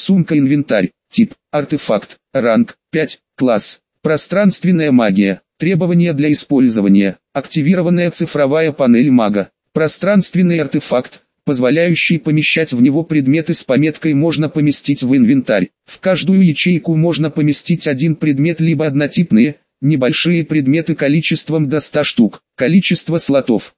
Сумка-инвентарь. Тип: артефакт. Ранг: 5. Класс: пространственная магия. Требования для использования: активированная цифровая панель мага. Пространственный артефакт, позволяющий помещать в него предметы с пометкой «можно поместить в инвентарь». В каждую ячейку можно поместить один предмет либо однотипные, небольшие предметы количеством до 100 штук. Количество слотов: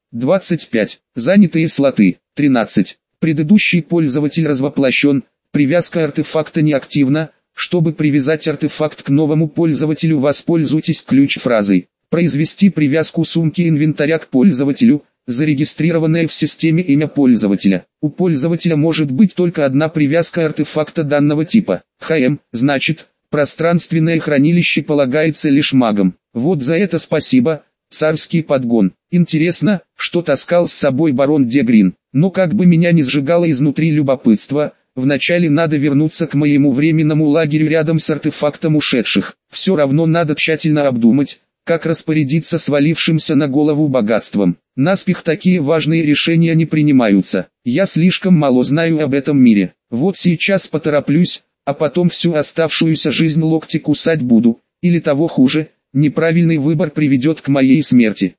25. Занятые слоты: 13. Предыдущий пользователь развоплощен. Привязка артефакта неактивна. Чтобы привязать артефакт к новому пользователю, воспользуйтесь ключ-фразой. Произвести привязку сумки инвентаря к пользователю. Зарегистрированное в системе имя пользователя. У пользователя может быть только одна привязка артефакта данного типа. Значит, пространственное хранилище полагается лишь магам. Вот за это спасибо, царский подгон. Интересно, что таскал с собой барон де Грин. Но как бы меня ни сжигало изнутри любопытство, вначале надо вернуться к моему временному лагерю рядом с артефактом ушедших. Все равно надо тщательно обдумать, как распорядиться свалившимся на голову богатством. Наспех такие важные решения не принимаются. Я слишком мало знаю об этом мире. Вот сейчас потороплюсь, а потом всю оставшуюся жизнь локти кусать буду. Или того хуже, неправильный выбор приведет к моей смерти.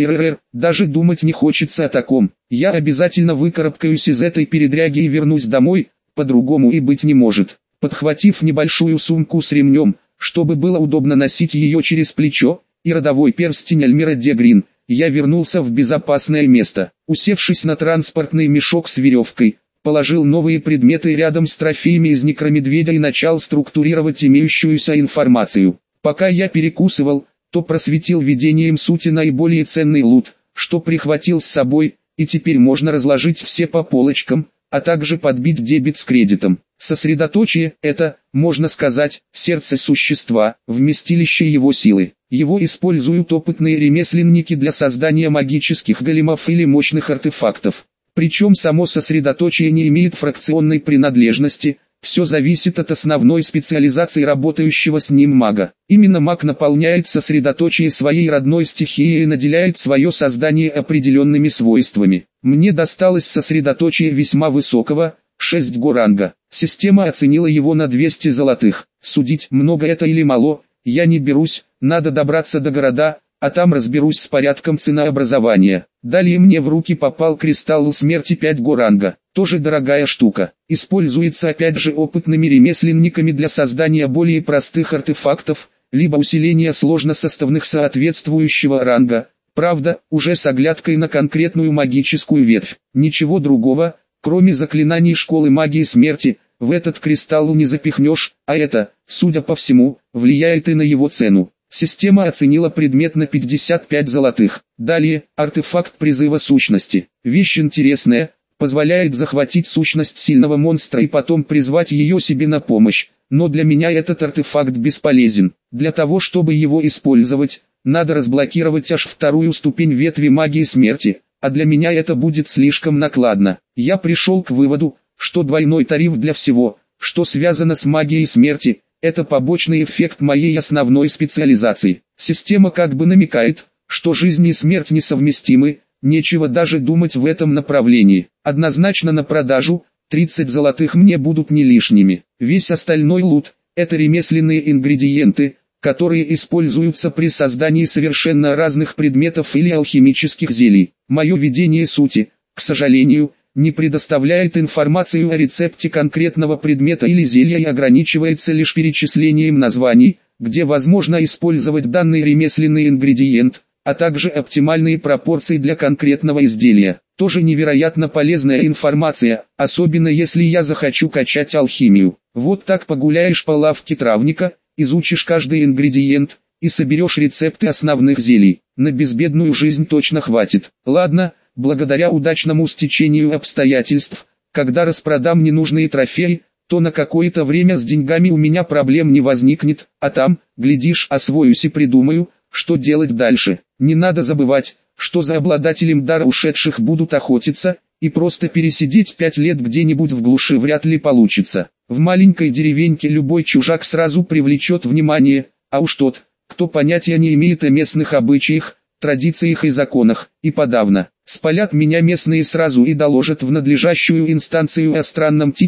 Даже думать не хочется о таком. Я обязательно выкарабкаюсь из этой передряги и вернусь домой, по-другому и быть не может. Подхватив небольшую сумку с ремнем, чтобы было удобно носить ее через плечо, и родовой перстень Альмира де Грин, я вернулся в безопасное место. Усевшись на транспортный мешок с веревкой, положил новые предметы рядом с трофеями из некромедведя и начал структурировать имеющуюся информацию. Пока я перекусывал, то просветил видением сути наиболее ценный лут, что прихватил с собой, и теперь можно разложить все по полочкам, а также подбить дебет с кредитом. Сосредоточие – это, можно сказать, сердце существа, вместилище его силы. Его используют опытные ремесленники для создания магических големов или мощных артефактов. Причем само сосредоточие не имеет фракционной принадлежности, все зависит от основной специализации работающего с ним мага. Именно маг наполняет сосредоточие своей родной стихией и наделяет свое создание определенными свойствами. Мне досталось сосредоточие весьма высокого, 6 ранга. Система оценила его на 200 золотых. Судить, много это или мало, я не берусь, надо добраться до города, а там разберусь с порядком ценообразования. Далее мне в руки попал кристалл смерти 5 ранга. Тоже дорогая штука. Используется опять же опытными ремесленниками для создания более простых артефактов, либо усиления сложносоставных соответствующего ранга. Правда, уже с оглядкой на конкретную магическую ветвь. Ничего другого, кроме заклинаний школы магии смерти, в этот кристалл не запихнешь, а это, судя по всему, влияет и на его цену. Система оценила предмет на 55 золотых. Далее, артефакт призыва сущности. Вещь интересная, позволяет захватить сущность сильного монстра и потом призвать ее себе на помощь. Но для меня этот артефакт бесполезен. Для того, чтобы его использовать, надо разблокировать аж вторую ступень ветви магии смерти, а для меня это будет слишком накладно. Я пришел к выводу, что двойной тариф для всего, что связано с магией смерти, это побочный эффект моей основной специализации. Система как бы намекает, что жизнь и смерть несовместимы, нечего даже думать в этом направлении. Однозначно на продажу, 30 золотых мне будут не лишними. Весь остальной лут – это ремесленные ингредиенты, которые используются при создании совершенно разных предметов или алхимических зелий. Мое видение сути, к сожалению, не предоставляет информацию о рецепте конкретного предмета или зелья и ограничивается лишь перечислением названий, где возможно использовать данный ремесленный ингредиент, а также оптимальные пропорции для конкретного изделия. Тоже невероятно полезная информация, особенно если я захочу качать алхимию. Вот так погуляешь по лавке травника, изучишь каждый ингредиент и соберешь рецепты основных зелий. На безбедную жизнь точно хватит. Ладно, благодаря удачному стечению обстоятельств, когда распродам ненужные трофеи, то на какое-то время с деньгами у меня проблем не возникнет, а там, глядишь, освоюсь и придумаю, что делать дальше. Не надо забывать, что за обладателем дара ушедших будут охотиться, и просто пересидеть 5 лет где-нибудь в глуши вряд ли получится. В маленькой деревеньке любой чужак сразу привлечет внимание, а уж тот, кто понятия не имеет о местных обычаях, традициях и законах, и подавно. Спалят меня местные сразу и доложат в надлежащую инстанцию о странном типе,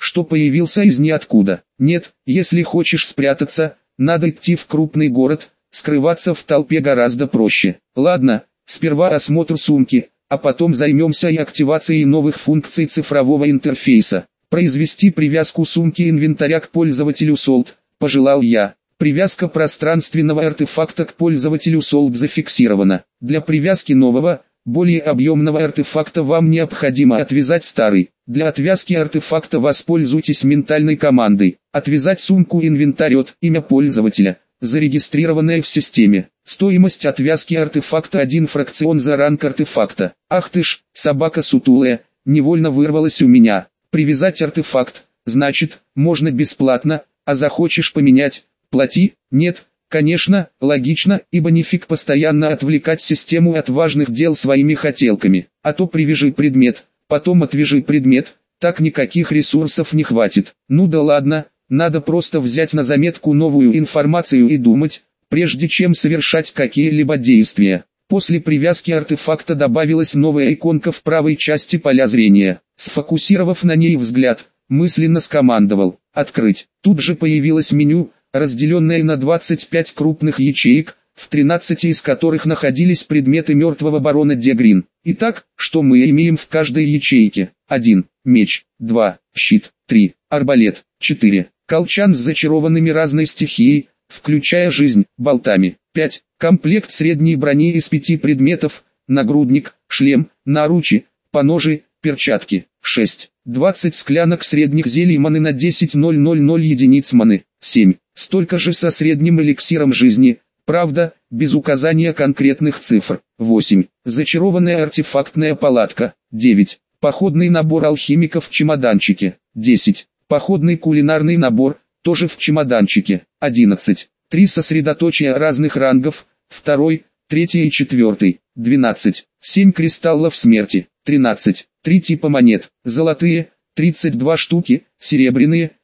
что появился из ниоткуда. Нет, если хочешь спрятаться, надо идти в крупный город, скрываться в толпе гораздо проще. Ладно, сперва осмотр сумки, а потом займемся и активацией новых функций цифрового интерфейса. Произвести привязку сумки инвентаря к пользователю Salt, пожелал я. Привязка пространственного артефакта к пользователю Salt зафиксирована. Для привязки нового, более объемного артефакта вам необходимо отвязать старый. Для отвязки артефакта воспользуйтесь ментальной командой. Отвязать сумку инвентарь от имя пользователя, зарегистрированное в системе. Стоимость отвязки артефакта 1 фракцион за ранг артефакта. Ах ты ж, собака сутулая, невольно вырвалась у меня. Привязать артефакт, значит, можно бесплатно, а захочешь поменять, плати. Нет, конечно, логично, ибо нефиг постоянно отвлекать систему от важных дел своими хотелками. А то привяжи предмет, потом отвяжи предмет, так никаких ресурсов не хватит. Ну да ладно, надо просто взять на заметку новую информацию и думать, прежде чем совершать какие-либо действия. После привязки артефакта добавилась новая иконка в правой части поля зрения. Сфокусировав на ней взгляд, мысленно скомандовал «Открыть». Тут же появилось меню, разделенное на 25 крупных ячеек, в 13 из которых находились предметы мертвого барона Дегрин. Итак, что мы имеем в каждой ячейке? 1. Меч. 2. Щит. 3. Арбалет. 4. Колчан с зачарованными разной стихией, включая жизнь, болтами. 5. Комплект средней брони из 5 предметов, нагрудник, шлем, наручи, поножи, перчатки. 6. 20 склянок средних зелий маны на 10,000 единиц маны. 7. Столько же со средним эликсиром жизни, правда, без указания конкретных цифр. 8. Зачарованная артефактная палатка. 9. Походный набор алхимиков в чемоданчике. 10. Походный кулинарный набор, тоже в чемоданчике. 11. 3 сосредоточия разных рангов, 2, 3 и 4. 12. 7 кристаллов смерти. 13. 3 типа монет. Золотые, 32 штуки, серебряные,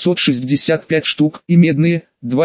765 штук и медные,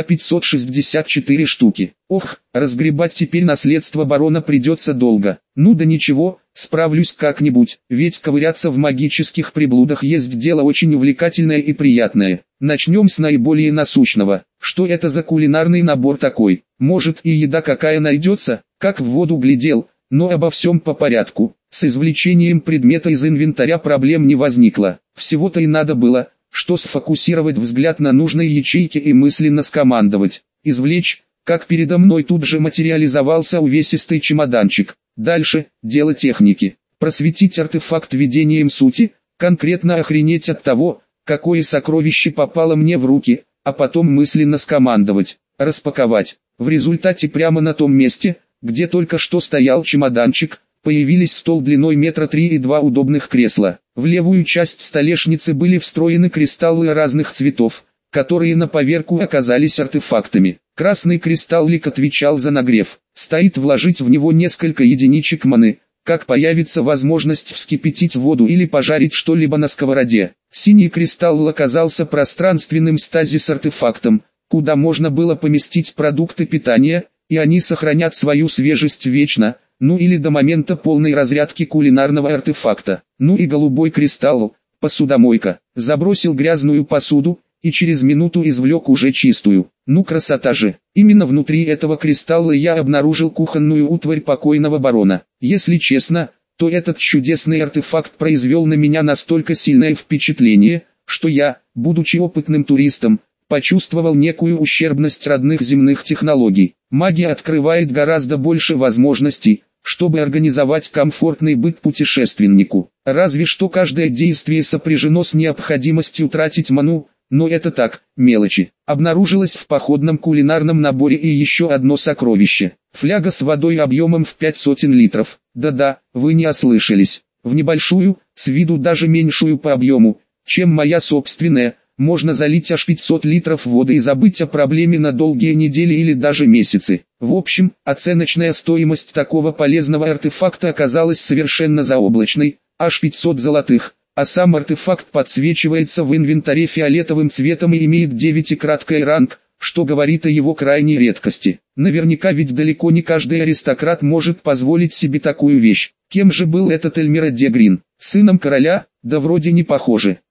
564 штуки. Ох, разгребать теперь наследство барона придется долго. Ну да ничего, справлюсь как-нибудь, ведь ковыряться в магических приблудах есть дело очень увлекательное и приятное. Начнем с наиболее насущного. Что это за кулинарный набор такой? Может и еда какая найдется? Как в воду глядел, но обо всем по порядку. С извлечением предмета из инвентаря проблем не возникло. Всего-то и надо было, что сфокусировать взгляд на нужной ячейке и мысленно скомандовать. Извлечь, как передо мной тут же материализовался увесистый чемоданчик. Дальше, дело техники. Просветить артефакт видением сути, конкретно охренеть от того, какое сокровище попало мне в руки, а потом мысленно скомандовать. Распаковать. В результате прямо на том месте, где только что стоял чемоданчик, появились стол длиной 1,3 м и 2 удобных кресла. В левую часть столешницы были встроены кристаллы разных цветов, которые на поверку оказались артефактами. Красный кристаллик отвечал за нагрев. Стоит вложить в него несколько единичек маны, как появится возможность вскипятить воду или пожарить что-либо на сковороде. Синий кристалл оказался пространственным стазис-артефактом, куда можно было поместить продукты питания, и они сохранят свою свежесть вечно, ну или до момента полной разрядки кулинарного артефакта. Ну и голубой кристалл, посудомойка. Забросил грязную посуду, и через минуту извлек уже чистую. Ну красота же. Именно внутри этого кристалла я обнаружил кухонную утварь покойного барона. Если честно, то этот чудесный артефакт произвел на меня настолько сильное впечатление, что я, будучи опытным туристом, почувствовал некую ущербность родных земных технологий. Магия открывает гораздо больше возможностей, чтобы организовать комфортный быт путешественнику. Разве что каждое действие сопряжено с необходимостью тратить ману, но это так, мелочи. Обнаружилось в походном кулинарном наборе и еще одно сокровище. Фляга с водой объемом в 500 литров. Да-да, вы не ослышались. В небольшую, с виду даже меньшую по объему, чем моя собственная, можно залить аж 500 литров воды и забыть о проблеме на долгие недели или даже месяцы. В общем, оценочная стоимость такого полезного артефакта оказалась совершенно заоблачной, аж 500 золотых, а сам артефакт подсвечивается в инвентаре фиолетовым цветом и имеет 9-краткий ранг, что говорит о его крайней редкости. Наверняка ведь далеко не каждый аристократ может позволить себе такую вещь. Кем же был этот Эльмира Дегрин? Сыном короля? Да вроде не похоже.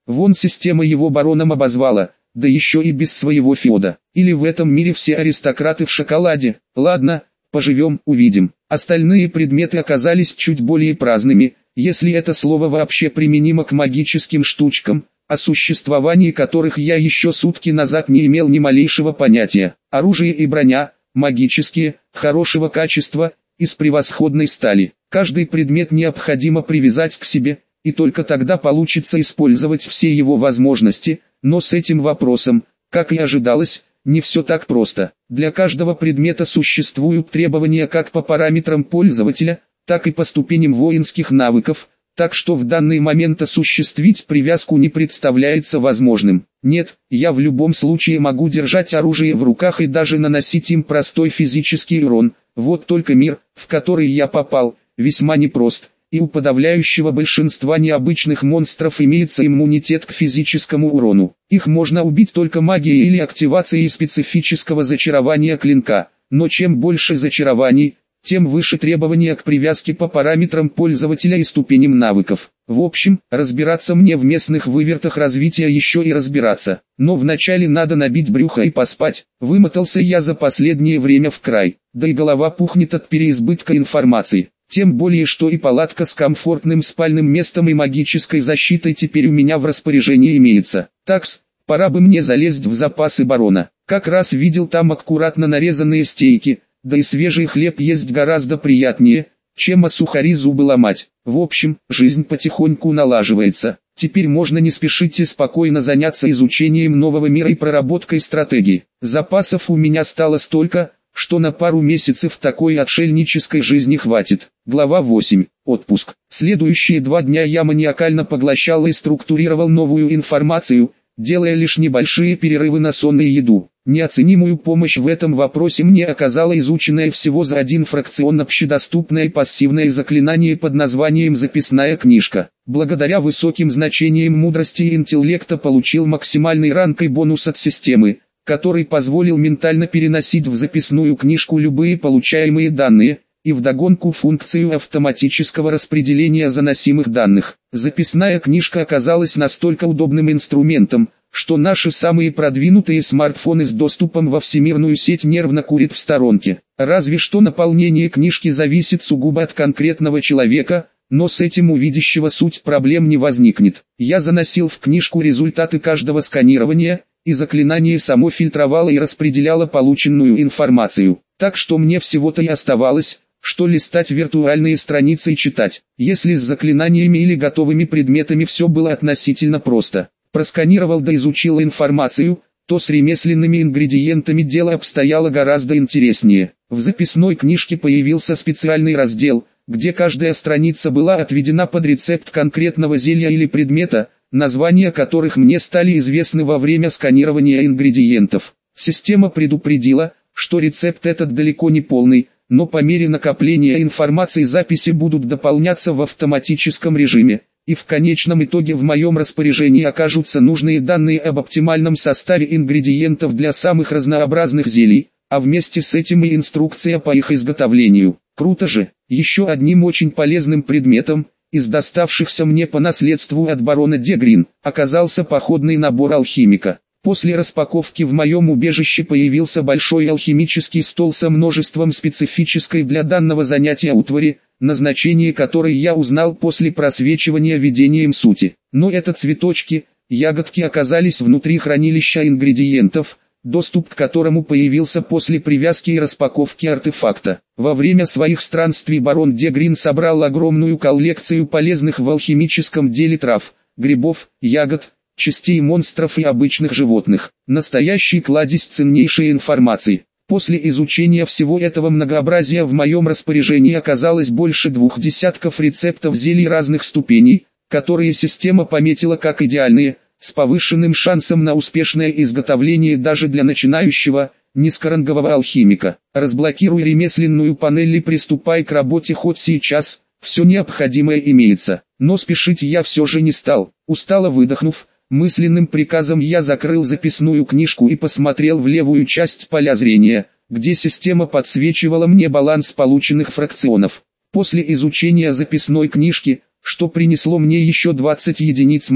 Вон система его бароном обозвала, да еще и без своего феода. Или в этом мире все аристократы в шоколаде. Ладно, поживем, увидим. Остальные предметы оказались чуть более праздными, если это слово вообще применимо к магическим штучкам, о существовании которых я еще сутки назад не имел ни малейшего понятия. Оружие и броня, магические, хорошего качества, из превосходной стали. Каждый предмет необходимо привязать к себе, и только тогда получится использовать все его возможности, но с этим вопросом, как и ожидалось, не все так просто. Для каждого предмета существуют требования как по параметрам пользователя, так и по ступеням воинских навыков, так что в данный момент осуществить привязку не представляется возможным. Нет, я в любом случае могу держать оружие в руках и даже наносить им простой физический урон, вот только мир, в который я попал, весьма непрост, и у подавляющего большинства необычных монстров имеется иммунитет к физическому урону. Их можно убить только магией или активацией специфического зачарования клинка, но чем больше зачарований, тем выше требования к привязке по параметрам пользователя и ступеням навыков. В общем, разбираться мне в местных вывертах развития еще и разбираться. Но вначале надо набить брюхо и поспать. Вымотался я за последнее время в край, да и голова пухнет от переизбытка информации. Тем более, что и палатка с комфортным спальным местом и магической защитой теперь у меня в распоряжении имеется. Такс, пора бы мне залезть в запасы барона. Как раз видел там аккуратно нарезанные стейки, да и свежий хлеб есть гораздо приятнее, чем о сухари зубы ломать. В общем, жизнь потихоньку налаживается. Теперь можно не спешить и спокойно заняться изучением нового мира и проработкой стратегии. Запасов у меня стало столько, что на пару месяцев такой отшельнической жизни хватит. Глава 8. Отпуск. Следующие 2 дня я маниакально поглощал и структурировал новую информацию, делая лишь небольшие перерывы на сон и еду. Неоценимую помощь в этом вопросе мне оказало изученное всего за один фракцион общедоступное пассивное заклинание под названием «Записная книжка». Благодаря высоким значениям мудрости и интеллекта получил максимальный ранг и бонус от системы, который позволил ментально переносить в записную книжку любые получаемые данные, и вдогонку функцию автоматического распределения заносимых данных. Записная книжка оказалась настолько удобным инструментом, что наши самые продвинутые смартфоны с доступом во всемирную сеть нервно курят в сторонке. Разве что наполнение книжки зависит сугубо от конкретного человека, но с этим у видящего суть проблем не возникнет. Я заносил в книжку результаты каждого сканирования, и заклинание само фильтровало и распределяло полученную информацию. Так что мне всего-то и оставалось, что листать виртуальные страницы и читать. Если с заклинаниями или готовыми предметами все было относительно просто, просканировал да изучил информацию, то с ремесленными ингредиентами дело обстояло гораздо интереснее. В записной книжке появился специальный раздел, где каждая страница была отведена под рецепт конкретного зелья или предмета, названия которых мне стали известны во время сканирования ингредиентов. Система предупредила, что рецепт этот далеко не полный, но по мере накопления информации записи будут дополняться в автоматическом режиме, и в конечном итоге в моем распоряжении окажутся нужные данные об оптимальном составе ингредиентов для самых разнообразных зелий, а вместе с этим и инструкция по их изготовлению. Круто же! Еще одним очень полезным предметом, из доставшихся мне по наследству от барона де Грин, оказался походный набор алхимика. После распаковки в моем убежище появился большой алхимический стол со множеством специфической для данного занятия утвари, назначение которой я узнал после просвечивания видением сути. Но это цветочки, ягодки оказались внутри хранилища ингредиентов, доступ к которому появился после привязки и распаковки артефакта. Во время своих странствий барон де Грин собрал огромную коллекцию полезных в алхимическом деле трав, грибов, ягод, частей монстров и обычных животных. Настоящий кладезь ценнейшей информации. После изучения всего этого многообразия в моем распоряжении оказалось больше 20 рецептов зелий разных ступеней, которые система пометила как идеальные, с повышенным шансом на успешное изготовление даже для начинающего, низкорангового алхимика. Разблокируй ремесленную панель и приступай к работе хоть сейчас, все необходимое имеется. Но спешить я все же не стал. Устало выдохнув, мысленным приказом я закрыл записную книжку и посмотрел в левую часть поля зрения, где система подсвечивала мне баланс полученных фракционов. После изучения записной книжки, что принесло мне еще 20 единиц маны,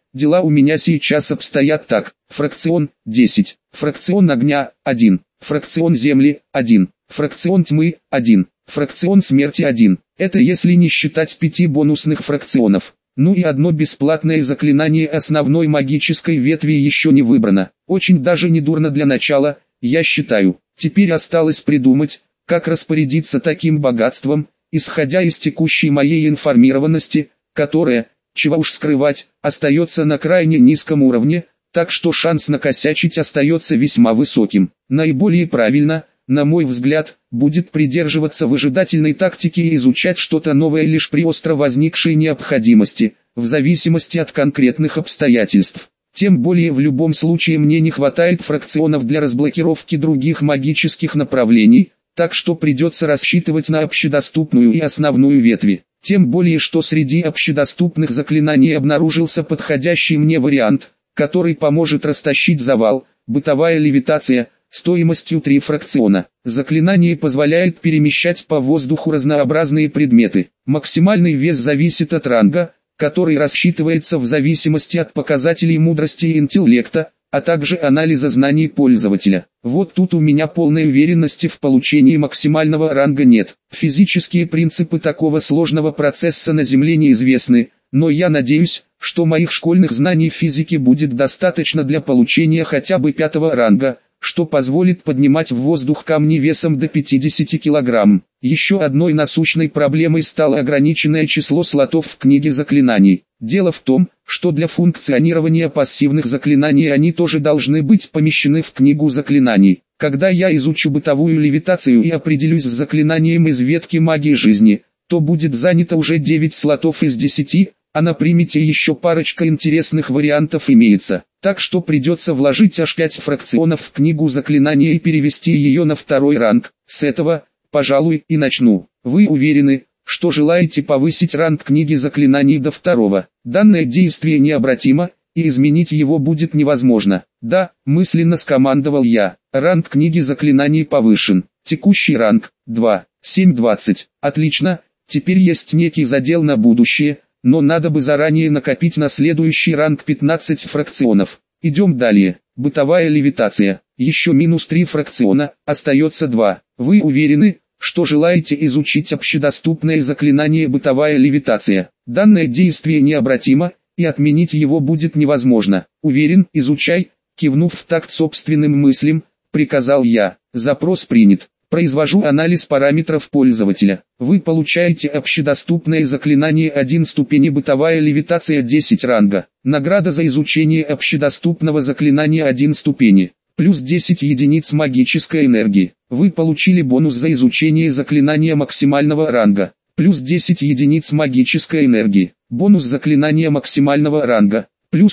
дела у меня сейчас обстоят так. Фракцион 10, фракцион огня 1, фракцион земли 1, фракцион тьмы 1, фракцион смерти 1. Это если не считать 5 бонусных фракционов. Ну и одно бесплатное заклинание основной магической ветви еще не выбрано. Очень даже недурно для начала, я считаю. Теперь осталось придумать, как распорядиться таким богатством, исходя из текущей моей информированности, которая, чего уж скрывать, остается на крайне низком уровне, так что шанс накосячить остается весьма высоким. Наиболее правильно, на мой взгляд, будет придерживаться выжидательной тактики и изучать что-то новое лишь при остро возникшей необходимости, в зависимости от конкретных обстоятельств. Тем более в любом случае мне не хватает фракционов для разблокировки других магических направлений, так что придется рассчитывать на общедоступную и основную ветви. Тем более что среди общедоступных заклинаний обнаружился подходящий мне вариант, который поможет растащить завал, бытовая левитация, стоимостью 3 фракциона. Заклинание позволяет перемещать по воздуху разнообразные предметы. Максимальный вес зависит от ранга, который рассчитывается в зависимости от показателей мудрости и интеллекта, а также анализа знаний пользователя. Вот тут у меня полной уверенности в получении максимального ранга нет. Физические принципы такого сложного процесса на Земле неизвестны, но я надеюсь, что моих школьных знаний физики будет достаточно для получения хотя бы 5-го ранга, что позволит поднимать в воздух камни весом до 50 кг. Еще одной насущной проблемой стало ограниченное число слотов в книге заклинаний. Дело в том, что для функционирования пассивных заклинаний они тоже должны быть помещены в книгу заклинаний. Когда я изучу бытовую левитацию и определюсь с заклинанием из ветки магии жизни, то будет занято уже 9 слотов из 10, а на примете еще парочка интересных вариантов имеется. Так что придется вложить аж 5 фракционов в книгу заклинания и перевести ее на 2-й ранг. С этого, пожалуй, и начну. Вы уверены, что желаете повысить ранг книги заклинаний до 2-го? Данное действие необратимо, и изменить его будет невозможно. Да, мысленно скомандовал я. Ранг книги заклинаний повышен. Текущий ранг 2, 7-20. Отлично, теперь есть некий задел на будущее. Но надо бы заранее накопить на следующий ранг 15 фракционов. Идем далее. Бытовая левитация. Еще минус 3 фракциона, остается 2. Вы уверены, что желаете изучить общедоступное заклинание бытовая левитация? Данное действие необратимо, и отменить его будет невозможно. Уверен, изучай, кивнув в такт собственным мыслям, приказал я. Запрос принят. Произвожу анализ параметров пользователя. Вы получаете общедоступное заклинание 1 ступени бытовая левитация 10 ранга. Награда за изучение общедоступного заклинания 1 ступени. Плюс 10 единиц магической энергии. Вы получили бонус за изучение заклинания максимального ранга. Плюс 10 единиц магической энергии. Бонус заклинания максимального ранга. Плюс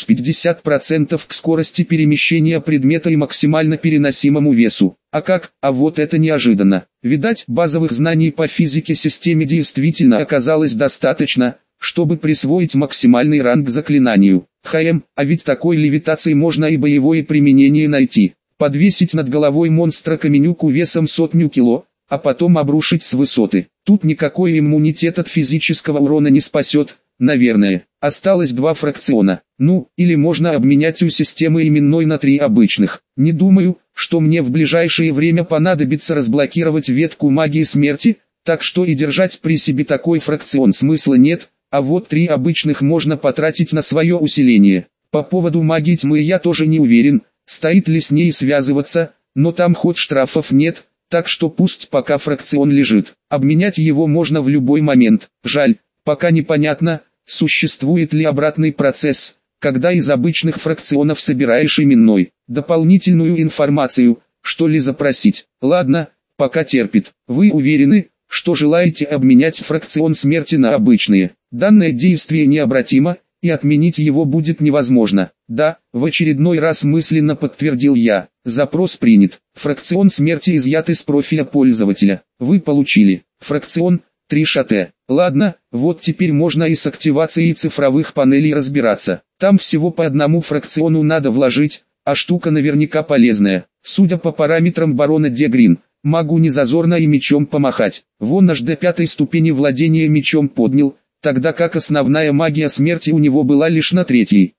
50% к скорости перемещения предмета и максимально переносимому весу. А как? А вот это неожиданно. Видать, базовых знаний по физике системе действительно оказалось достаточно, чтобы присвоить максимальный ранг заклинанию. А ведь такой левитации можно и боевое применение найти. Подвесить над головой монстра каменюку весом 100 кило, а потом обрушить с высоты. Тут никакой иммунитет от физического урона не спасет. Наверное, осталось 2 фракциона. Ну, или можно обменять у системы именной на 3 обычных. Не думаю, что мне в ближайшее время понадобится разблокировать ветку магии смерти, так что и держать при себе такой фракцион смысла нет, а вот 3 обычных можно потратить на свое усиление. По поводу магии тьмы я тоже не уверен, стоит ли с ней связываться, но там хоть штрафов нет, так что пусть пока фракцион лежит. Обменять его можно в любой момент. Жаль, пока непонятно, существует ли обратный процесс, когда из обычных фракционов собираешь именной. Дополнительную информацию, что ли запросить. Ладно, пока терпит. Вы уверены, что желаете обменять фракцион смерти на обычные? Данное действие необратимо, и отменить его будет невозможно. Да, в очередной раз мысленно подтвердил я. Запрос принят. Фракцион смерти изъят из профиля пользователя. Вы получили. Фракцион 3 шате. Ладно, вот теперь можно и с активацией цифровых панелей разбираться. Там всего по 1 фракциону надо вложить, а штука наверняка полезная. Судя по параметрам барона Де Грин, могу незазорно и мечом помахать. Вон аж до 5-й ступени владения мечом поднял, тогда как основная магия смерти у него была лишь на 3-й.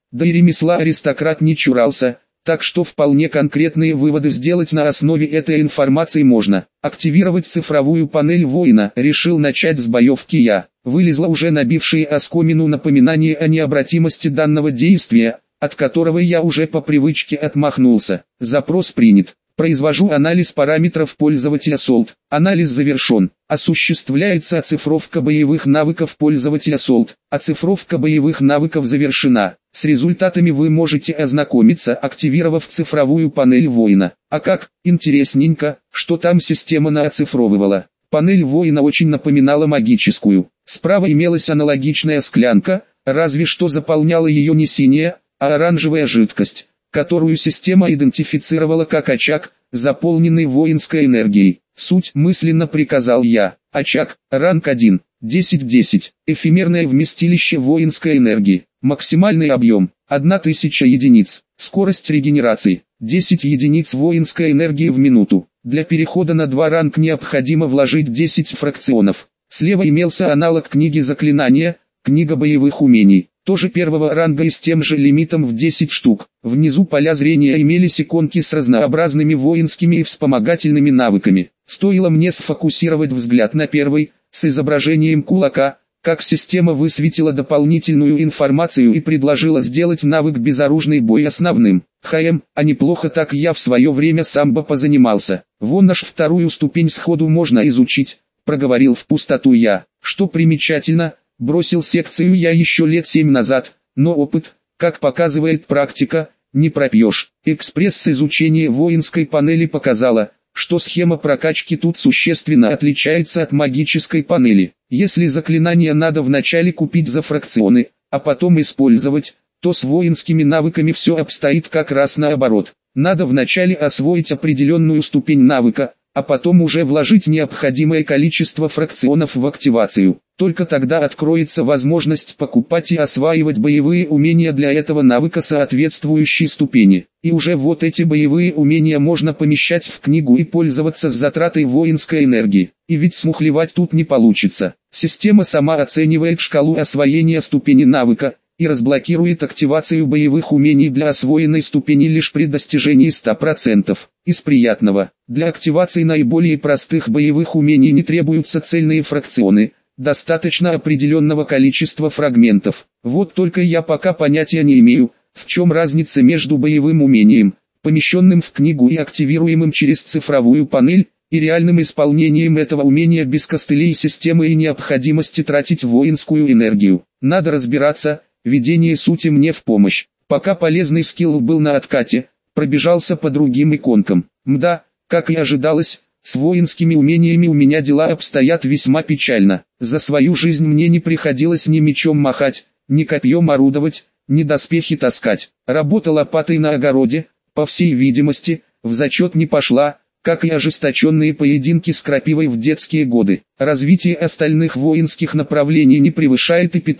Да и ремесла аристократ не чурался, так что вполне конкретные выводы сделать на основе этой информации можно. Активировать цифровую панель воина решил начать с боевки я. Вылезло уже набившее оскомину напоминание о необратимости данного действия, от которого я уже по привычке отмахнулся. Запрос принят. Произвожу анализ параметров пользователя SOLT. Анализ завершен. Осуществляется оцифровка боевых навыков пользователя SOLT. Оцифровка боевых навыков завершена. С результатами вы можете ознакомиться, активировав цифровую панель воина. А как, интересненько, что там система наоцифровывала. Панель воина очень напоминала магическую. Справа имелась аналогичная склянка, разве что заполняла ее не синяя, а оранжевая жидкость, которую система идентифицировала как очаг, заполненный воинской энергией. Суть мысленно приказал я. Очаг, ранг 1, 10-10, эфемерное вместилище воинской энергии. Максимальный объем, 1000 единиц. Скорость регенерации, 10 единиц воинской энергии в минуту. Для перехода на 2 ранг необходимо вложить 10 фракционов. Слева имелся аналог книги заклинания, книга боевых умений. Тоже первого ранга и с тем же лимитом в 10 штук. Внизу поля зрения имелись иконки с разнообразными воинскими и вспомогательными навыками. Стоило мне сфокусировать взгляд на первый, с изображением кулака, как система высветила дополнительную информацию и предложила сделать навык безоружный бой основным. А неплохо так, я в свое время самбо позанимался. Вон аж вторую ступень сходу можно изучить, проговорил в пустоту я. Что примечательно, бросил секцию я еще лет 7 назад, но опыт, как показывает практика, не пропьешь. Экспресс изучения воинской панели показала, что схема прокачки тут существенно отличается от магической панели. Если заклинания надо вначале купить за фракционы, а потом использовать, то с воинскими навыками все обстоит как раз наоборот. Надо вначале освоить определенную ступень навыка, а потом уже вложить необходимое количество фракционов в активацию. Только тогда откроется возможность покупать и осваивать боевые умения для этого навыка соответствующей ступени. И уже вот эти боевые умения можно помещать в книгу и пользоваться с затратой воинской энергии. И ведь смухлевать тут не получится. Система сама оценивает шкалу освоения ступени навыка и разблокирует активацию боевых умений для освоенной ступени лишь при достижении 100%. Из приятного, для активации наиболее простых боевых умений не требуются цельные фракционы, достаточно определенного количества фрагментов. Вот только я пока понятия не имею, в чем разница между боевым умением, помещенным в книгу и активируемым через цифровую панель, и реальным исполнением этого умения без костылей системы и необходимости тратить воинскую энергию. Надо разбираться, видение сути мне в помощь. Пока полезный скилл был на откате, пробежался по другим иконкам. Мда, как и ожидалось, с воинскими умениями у меня дела обстоят весьма печально. За свою жизнь мне не приходилось ни мечом махать, ни копьем орудовать, ни доспехи таскать. Работа лопатой на огороде, по всей видимости, в зачет не пошла, как и ожесточенные поединки с крапивой в детские годы. Развитие остальных воинских направлений не превышает и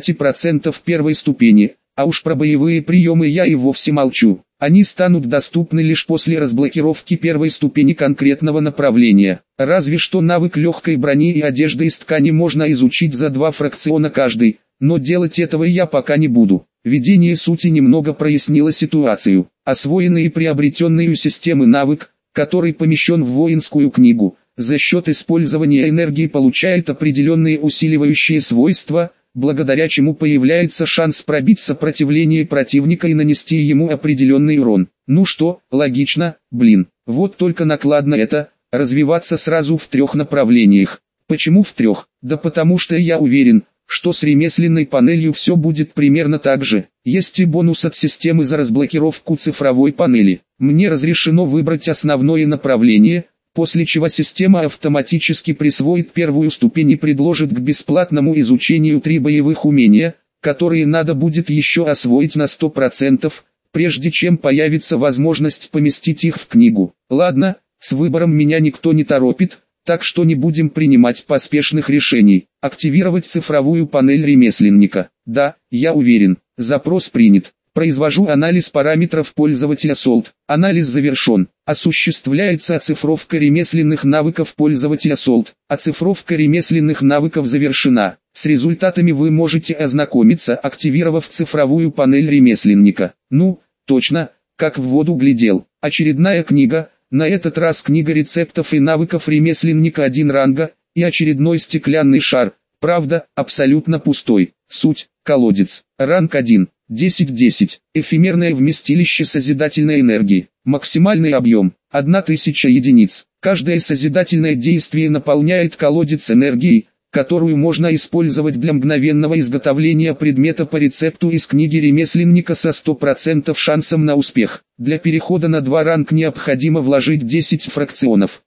15% первой ступени, а уж про боевые приемы я и вовсе молчу. Они станут доступны лишь после разблокировки первой ступени конкретного направления. Разве что навык легкой брони и одежды из ткани можно изучить за 2 фракциона каждый, но делать этого я пока не буду. Видение сути немного прояснило ситуацию. Освоенный и приобретенный у системы навык, который помещен в воинскую книгу, за счет использования энергии получает определенные усиливающие свойства, благодаря чему появляется шанс пробить сопротивление противника и нанести ему определенный урон. Ну что, логично, блин. Вот только накладно это, развиваться сразу в 3 направлениях. Почему в 3? Да потому что я уверен, что с ремесленной панелью все будет примерно так же. Есть и бонус от системы за разблокировку цифровой панели. Мне разрешено выбрать основное направление, после чего система автоматически присвоит первую ступень и предложит к бесплатному изучению 3 боевых умения, которые надо будет еще освоить на 100%, прежде чем появится возможность поместить их в книгу. Ладно, с выбором меня никто не торопит, так что не будем принимать поспешных решений. Активировать цифровую панель ремесленника. Да, я уверен, запрос принят. Произвожу анализ параметров пользователя SOLT. Анализ завершен. Осуществляется оцифровка ремесленных навыков пользователя SOLT. Оцифровка ремесленных навыков завершена. С результатами вы можете ознакомиться, активировав цифровую панель ремесленника. Ну, точно, как в воду глядел. Очередная книга, на этот раз книга рецептов и навыков ремесленника 1 ранга, и очередной стеклянный шар, правда, абсолютно пустой. Суть – колодец. Ранг 1, 10-10, эфемерное вместилище созидательной энергии. Максимальный объем – 1000 единиц. Каждое созидательное действие наполняет колодец энергией, которую можно использовать для мгновенного изготовления предмета по рецепту из книги ремесленника со 100% шансом на успех. Для перехода на 2 ранг необходимо вложить 10 фракционов.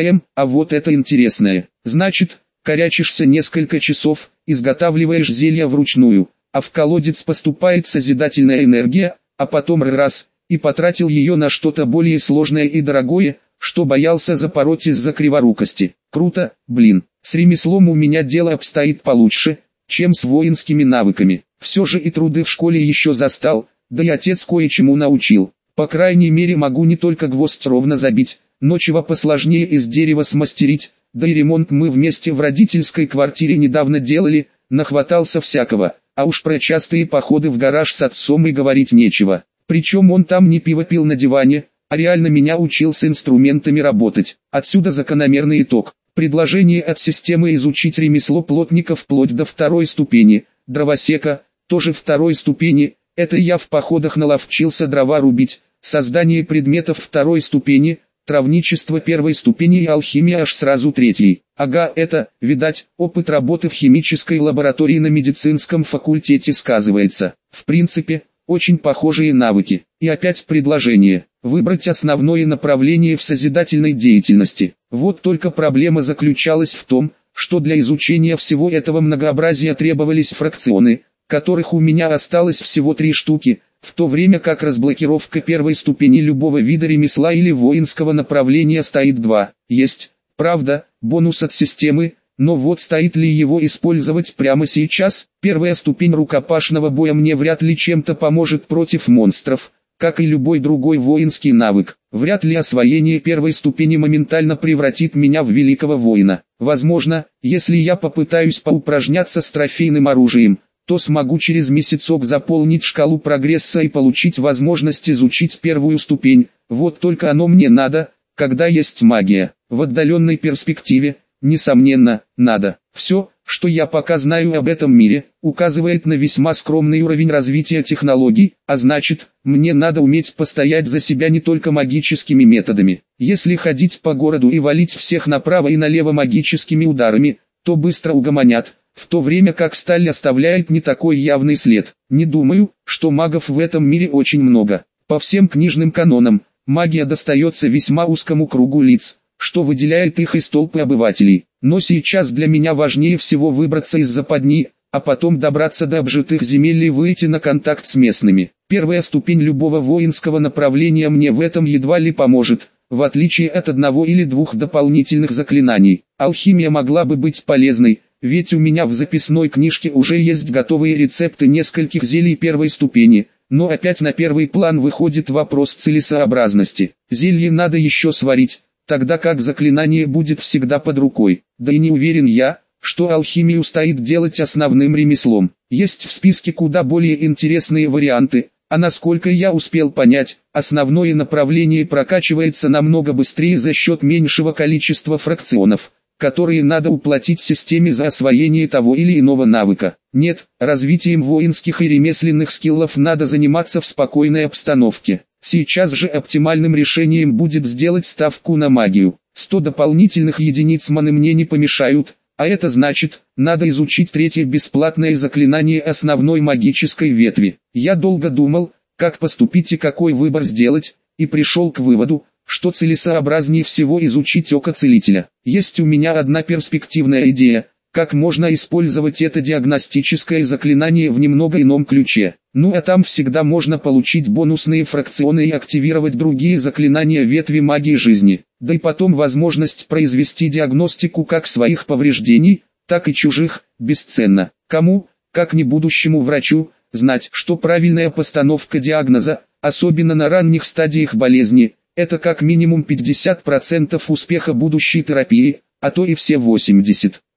А вот это интересное. Значит, корячишься несколько часов, изготавливаешь зелья вручную, а в колодец поступает созидательная энергия, а потом раз, и потратил ее на что-то более сложное и дорогое, что боялся запороть из-за криворукости. Круто, блин. С ремеслом у меня дело обстоит получше, чем с воинскими навыками. Все же и труды в школе еще застал, да и отец кое-чему научил. По крайней мере могу не только гвоздь ровно забить, но чего посложнее из дерева смастерить, да и ремонт мы вместе в родительской квартире недавно делали, нахватался всякого, а уж про частые походы в гараж с отцом и говорить нечего. Причем он там не пиво пил на диване, а реально меня учил с инструментами работать. Отсюда закономерный итог. Предложение от системы изучить ремесло плотника вплоть до 2 ступени, дровосека, тоже 2 ступени, это я в походах наловчился дрова рубить, создание предметов 2 ступени, травничество 1 ступени и алхимия аж сразу 3. Ага, это, видать, опыт работы в химической лаборатории на медицинском факультете сказывается. В принципе, очень похожие навыки. И опять предложение. Выбрать основное направление в созидательной деятельности. Вот только проблема заключалась в том, что для изучения всего этого многообразия требовались фракционы, которых у меня осталось всего 3 штуки, в то время как разблокировка 1 ступени любого вида ремесла или воинского направления стоит 2. Есть, правда, бонус от системы, но вот стоит ли его использовать прямо сейчас? 1 ступень рукопашного боя мне вряд ли чем-то поможет против монстров, как и любой другой воинский навык. Вряд ли освоение 1 ступени моментально превратит меня в великого воина. Возможно, если я попытаюсь поупражняться с трофейным оружием, то смогу через месяцок заполнить шкалу прогресса и получить возможность изучить 1 ступень. Вот только оно мне надо, когда есть магия. В отдаленной перспективе, несомненно, надо. Все, что я пока знаю об этом мире, указывает на весьма скромный уровень развития технологий, а значит, мне надо уметь постоять за себя не только магическими методами. Если ходить по городу и валить всех направо и налево магическими ударами, то быстро угомонят, в то время как сталь оставляет не такой явный след. Не думаю, что магов в этом мире очень много. По всем книжным канонам, магия достается весьма узкому кругу лиц, что выделяет их из толпы обывателей. Но сейчас для меня важнее всего выбраться из западни, а потом добраться до обжитых земель и выйти на контакт с местными. 1 ступень любого воинского направления мне в этом едва ли поможет, в отличие от 1 или 2 дополнительных заклинаний. Алхимия могла бы быть полезной, ведь у меня в записной книжке уже есть готовые рецепты нескольких зелий 1 ступени, но опять на первый план выходит вопрос целесообразности. Зелье надо еще сварить, тогда как заклинание будет всегда под рукой. Да и не уверен я, что алхимию стоит делать основным ремеслом. Есть в списке куда более интересные варианты, а насколько я успел понять, основное направление прокачивается намного быстрее за счет меньшего количества фракционов, которые надо уплатить системе за освоение того или иного навыка. Нет, развитием воинских и ремесленных скиллов надо заниматься в спокойной обстановке. Сейчас же оптимальным решением будет сделать ставку на магию. 100 дополнительных единиц маны мне не помешают, а это значит, надо изучить 3 бесплатное заклинание основной магической ветви. Я долго думал, как поступить и какой выбор сделать, и пришел к выводу, что целесообразнее всего изучить Око Целителя. Есть у меня одна перспективная идея, как можно использовать это диагностическое заклинание в немного ином ключе. Ну а там всегда можно получить бонусные фракционы и активировать другие заклинания ветви магии жизни. Да и потом возможность произвести диагностику как своих повреждений, так и чужих, бесценна. Кому, как не будущему врачу, знать, что правильная постановка диагноза, особенно на ранних стадиях болезни, это как минимум 50% успеха будущей терапии, а то и все 80%.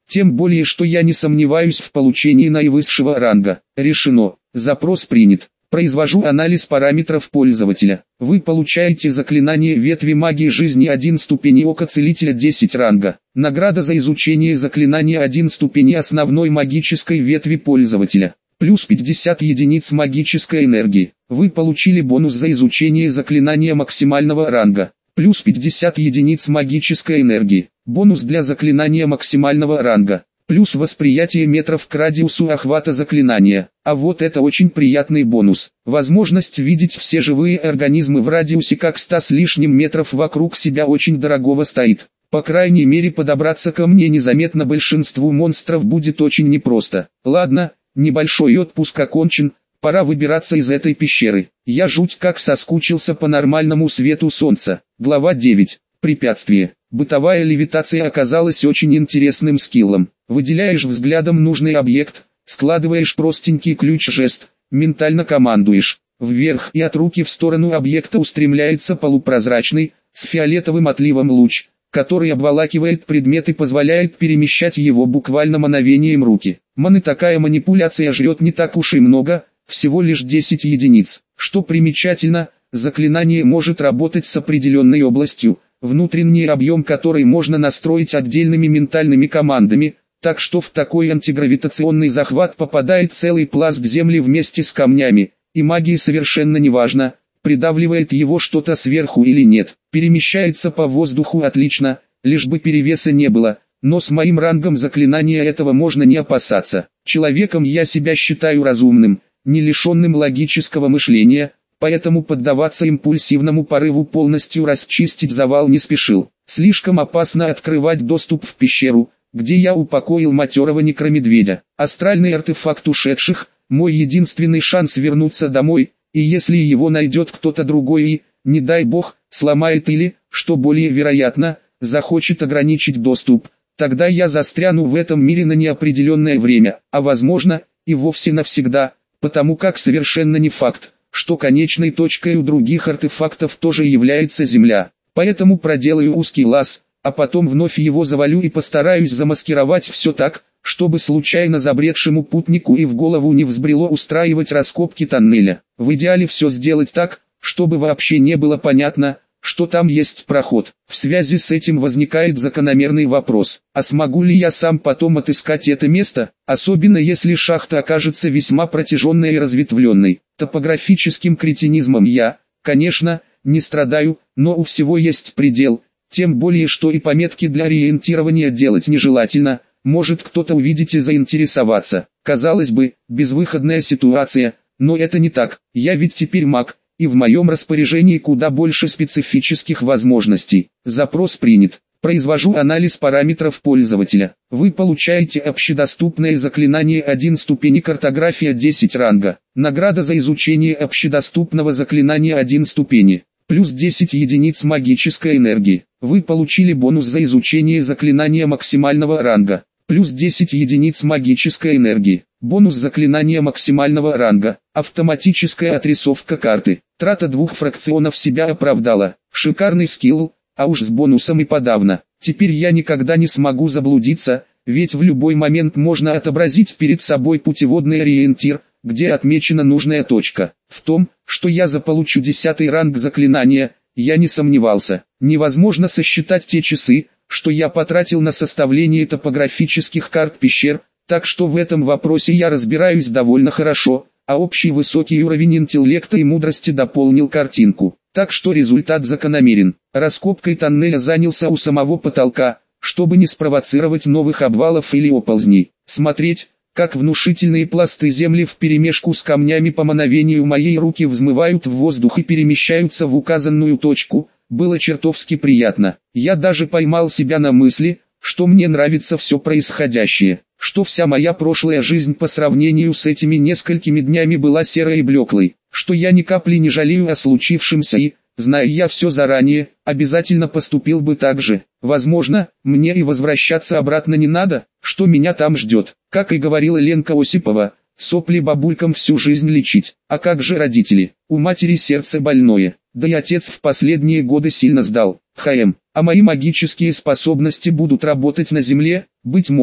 Тем более, что я не сомневаюсь в получении наивысшего ранга. Решено. Запрос принят. Произвожу анализ параметров пользователя. Вы получаете заклинание ветви магии жизни 1 ступени ока целителя 10 ранга. Награда за изучение заклинания 1 ступени основной магической ветви пользователя. Плюс 50 единиц магической энергии. Вы получили бонус за изучение заклинания максимального ранга. Плюс 50 единиц магической энергии. Бонус для заклинания максимального ранга. Плюс восприятие метров к радиусу охвата заклинания. А вот это очень приятный бонус. Возможность видеть все живые организмы в радиусе как 100 с лишним метров вокруг себя очень дорогого стоит. По крайней мере, подобраться ко мне незаметно большинству монстров будет очень непросто. Ладно, небольшой отпуск окончен, пора выбираться из этой пещеры. Я жуть как соскучился по нормальному свету солнца. Глава 9. Препятствие. Бытовая левитация оказалась очень интересным скиллом. Выделяешь взглядом нужный объект, складываешь простенький ключ-жест, ментально командуешь. Вверх и от руки в сторону объекта устремляется полупрозрачный, с фиолетовым отливом луч, который обволакивает предмет и позволяет перемещать его буквально мановением руки. Такая манипуляция жрет не так уж и много, всего лишь 10 единиц. Что примечательно, заклинание может работать с определенной областью, внутренний объем которой можно настроить отдельными ментальными командами, так что в такой антигравитационный захват попадает целый пласт земли вместе с камнями, и магии совершенно неважно, придавливает его что-то сверху или нет. Перемещается по воздуху отлично, лишь бы перевеса не было, но с моим рангом заклинания этого можно не опасаться. Человеком я себя считаю разумным, не лишенным логического мышления, поэтому поддаваться импульсивному порыву полностью расчистить завал не спешил. Слишком опасно открывать доступ в пещеру, где я упокоил матерого некромедведя. Астральный артефакт ушедших – мой единственный шанс вернуться домой, и если его найдет кто-то другой и, не дай бог, сломает или, что более вероятно, захочет ограничить доступ, тогда я застряну в этом мире на неопределенное время, а возможно, и вовсе навсегда, потому как совершенно не факт, что конечной точкой у других артефактов тоже является Земля. Поэтому проделаю узкий лаз, а потом вновь его завалю и постараюсь замаскировать все так, чтобы случайно забредшему путнику и в голову не взбрело устраивать раскопки тоннеля. В идеале все сделать так, чтобы вообще не было понятно, что там есть проход. В связи с этим возникает закономерный вопрос: а смогу ли я сам потом отыскать это место, особенно если шахта окажется весьма протяженной и разветвленной. Топографическим кретинизмом я, конечно, не страдаю, но у всего есть предел, тем более что и пометки для ориентирования делать нежелательно, может кто-то увидеть и заинтересоваться. Казалось бы, безвыходная ситуация, но это не так, я ведь теперь маг, и в моем распоряжении куда больше специфических возможностей. Запрос принят. Произвожу анализ параметров пользователя. Вы получаете общедоступное заклинание 1 ступени картография 10 ранга. Награда за изучение общедоступного заклинания 1 ступени. Плюс 10 единиц магической энергии. Вы получили бонус за изучение заклинания максимального ранга. Плюс 10 единиц магической энергии. Бонус заклинания максимального ранга. Автоматическая отрисовка карты. Трата 2 фракционов себя оправдала. Шикарный скилл, а уж с бонусом и подавно. Теперь я никогда не смогу заблудиться, ведь в любой момент можно отобразить перед собой путеводный ориентир, где отмечена нужная точка. В том, что я заполучу 10-й ранг заклинания, я не сомневался. Невозможно сосчитать те часы, что я потратил на составление топографических карт пещер, так что в этом вопросе я разбираюсь довольно хорошо, а общий высокий уровень интеллекта и мудрости дополнил картинку. Так что результат закономерен. Раскопкой тоннеля занялся у самого потолка, чтобы не спровоцировать новых обвалов или оползней. Смотреть, как внушительные пласты земли вперемешку с камнями по мановению моей руки взмывают в воздух и перемещаются в указанную точку, было чертовски приятно. Я даже поймал себя на мысли, что мне нравится все происходящее, что вся моя прошлая жизнь по сравнению с этими несколькими днями была серой и блеклой, что я ни капли не жалею о случившемся и, зная я все заранее, обязательно поступил бы так же. Возможно, мне и возвращаться обратно не надо, что меня там ждет. Как и говорила Ленка Осипова, сопли бабулькам всю жизнь лечить. А как же родители? У матери сердце больное, да и отец в последние годы сильно сдал. А мои магические способности будут работать на земле, быть может,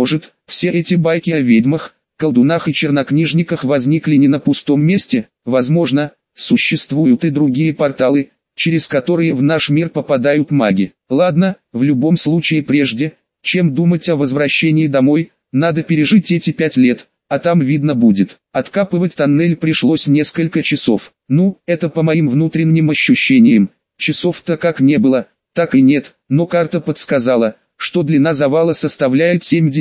Все эти байки о ведьмах, колдунах и чернокнижниках возникли не на пустом месте, возможно, существуют и другие порталы, через которые в наш мир попадают маги. Ладно, в любом случае прежде, чем думать о возвращении домой, надо пережить эти 5 лет, а там видно будет. Откапывать тоннель пришлось несколько часов. Ну, это по моим внутренним ощущениям. Часов-то как не было, так и нет, но карта подсказала, что длина завала составляет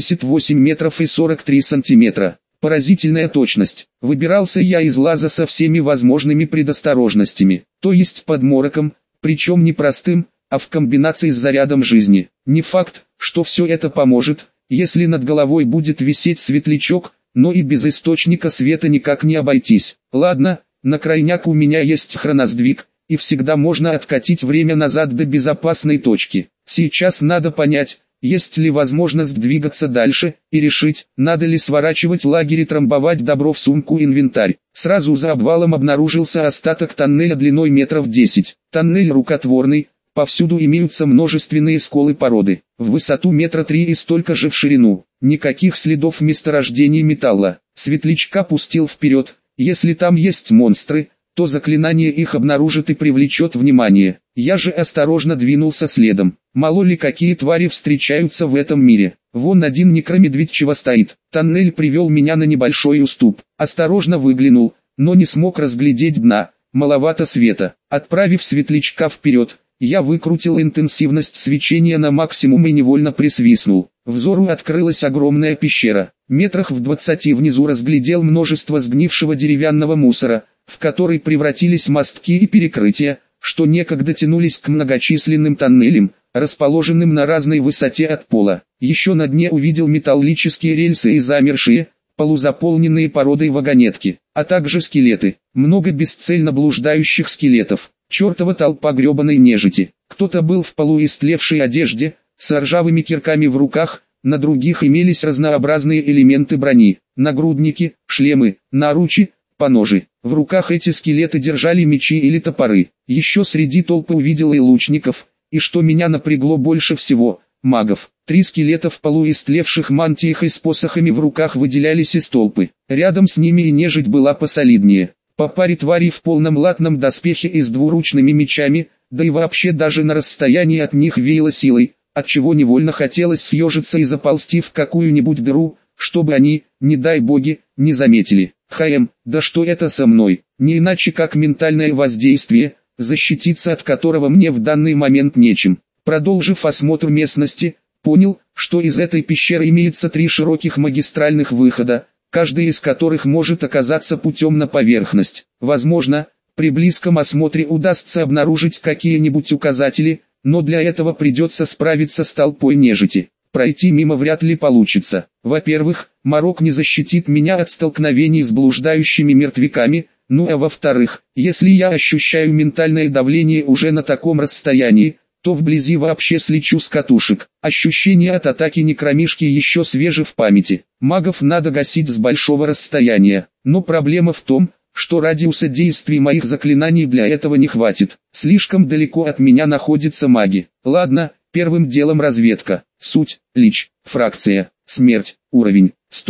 78 метров и 43 сантиметра. Поразительная точность. Выбирался я из лаза со всеми возможными предосторожностями, то есть под мороком, причем не простым, а в комбинации с зарядом жизни. Не факт, что все это поможет, если над головой будет висеть светлячок, но и без источника света никак не обойтись. Ладно, на крайняк у меня есть хроносдвиг, и всегда можно откатить время назад до безопасной точки. Сейчас надо понять, есть ли возможность двигаться дальше, и решить, надо ли сворачивать лагерь и трамбовать добро в сумку-инвентарь. Сразу за обвалом обнаружился остаток тоннеля длиной метров 10. Тоннель рукотворный, повсюду имеются множественные сколы породы, в высоту метра 3 и столько же в ширину. Никаких следов месторождений металла. Светлячка пустил вперед, если там есть монстры, то заклинание их обнаружит и привлечет внимание. Я же осторожно двинулся следом. Мало ли какие твари встречаются в этом мире. Вон один некромедведь чего стоит. Тоннель привел меня на небольшой уступ. Осторожно выглянул, но не смог разглядеть дна. Маловато света. Отправив светлячка вперед, я выкрутил интенсивность свечения на максимум и невольно присвистнул. Взору открылась огромная пещера. Метрах в 20 внизу разглядел множество сгнившего деревянного мусора, в который превратились мостки и перекрытия, что некогда тянулись к многочисленным тоннелям, расположенным на разной высоте от пола. Еще на дне увидел металлические рельсы и замершие, полузаполненные породой вагонетки, а также скелеты. Много бесцельно блуждающих скелетов. Чертова толпа гребаной нежити. Кто-то был в полуистлевшей одежде, с ржавыми кирками в руках, на других имелись разнообразные элементы брони, нагрудники, шлемы, наручи, поножи. В руках эти скелеты держали мечи или топоры. Еще среди толпы увидел и лучников, и что меня напрягло больше всего, магов. 3 скелета в полуистлевших мантиях и с посохами в руках выделялись из толпы. Рядом с ними и нежить была посолиднее. По паре тварей в полном латном доспехе и с двуручными мечами, да и вообще даже на расстоянии от них веяло силой, отчего невольно хотелось съежиться и заползти в какую-нибудь дыру, чтобы они, не дай боги, не заметили. Да что это со мной? Не иначе как ментальное воздействие, защититься от которого мне в данный момент нечем. Продолжив осмотр местности, понял, что из этой пещеры имеется 3 широких магистральных выхода, каждый из которых может оказаться путем на поверхность. Возможно, при близком осмотре удастся обнаружить какие-нибудь указатели, но для этого придется справиться с толпой нежити. Пройти мимо вряд ли получится. Во-первых, морок не защитит меня от столкновений с блуждающими мертвяками, ну а во-вторых, если я ощущаю ментальное давление уже на таком расстоянии, то вблизи вообще слечу с катушек. Ощущение от атаки некромишки еще свежи в памяти. Магов надо гасить с большого расстояния, но проблема в том, что радиуса действий моих заклинаний для этого не хватит. Слишком далеко от меня находятся маги. Ладно, первым делом разведка. Суть, лич, фракция, смерть, уровень,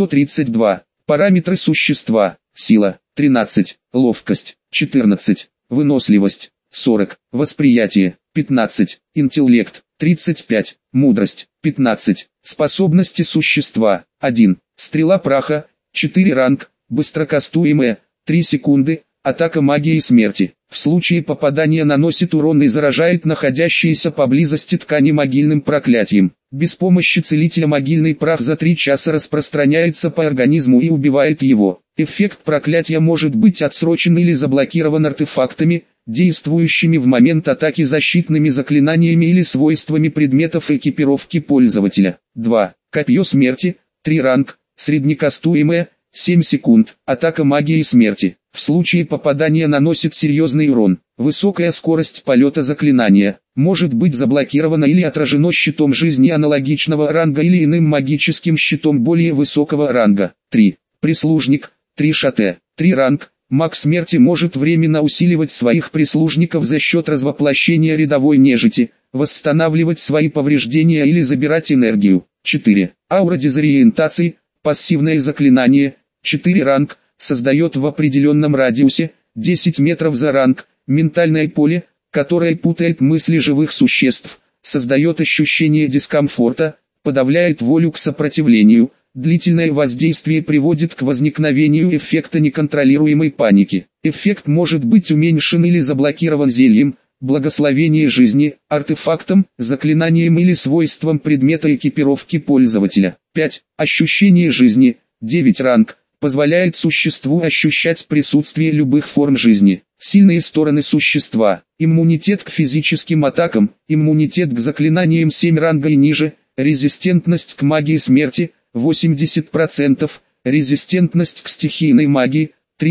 132. Параметры существа, сила, 13, ловкость, 14, выносливость, 40, восприятие, 15, интеллект, 35, мудрость, 15, способности существа, 1, стрела праха, 4 ранг, быстрокастуемая, 3 секунды, атака магии смерти. В случае попадания наносит урон и заражает находящиеся поблизости ткани могильным проклятием. Без помощи целителя могильный прах за 3 часа распространяется по организму и убивает его. Эффект проклятия может быть отсрочен или заблокирован артефактами, действующими в момент атаки защитными заклинаниями или свойствами предметов экипировки пользователя. 2. Копье смерти, 3 ранг, среднекастуемое, 7 секунд, атака магии смерти. В случае попадания наносит серьезный урон. Высокая скорость полета заклинания может быть заблокирована или отражено щитом жизни аналогичного ранга или иным магическим щитом более высокого ранга. 3. Прислужник, 3 шате, 3 ранг. Маг смерти может временно усиливать своих прислужников за счет развоплощения рядовой нежити, восстанавливать свои повреждения или забирать энергию. 4. Аура дезориентации, пассивное заклинание, 4 ранг, создает в определенном радиусе, 10 метров за ранг, ментальное поле, которое путает мысли живых существ, создает ощущение дискомфорта, подавляет волю к сопротивлению, длительное воздействие приводит к возникновению эффекта неконтролируемой паники. Эффект может быть уменьшен или заблокирован зельем, благословение жизни, артефактом, заклинанием или свойством предмета экипировки пользователя. 5. Ощущение жизни, 9 ранг, позволяет существу ощущать присутствие любых форм жизни. Сильные стороны существа: иммунитет к физическим атакам, иммунитет к заклинаниям 7 ранга и ниже, резистентность к магии смерти, 80%, резистентность к стихийной магии,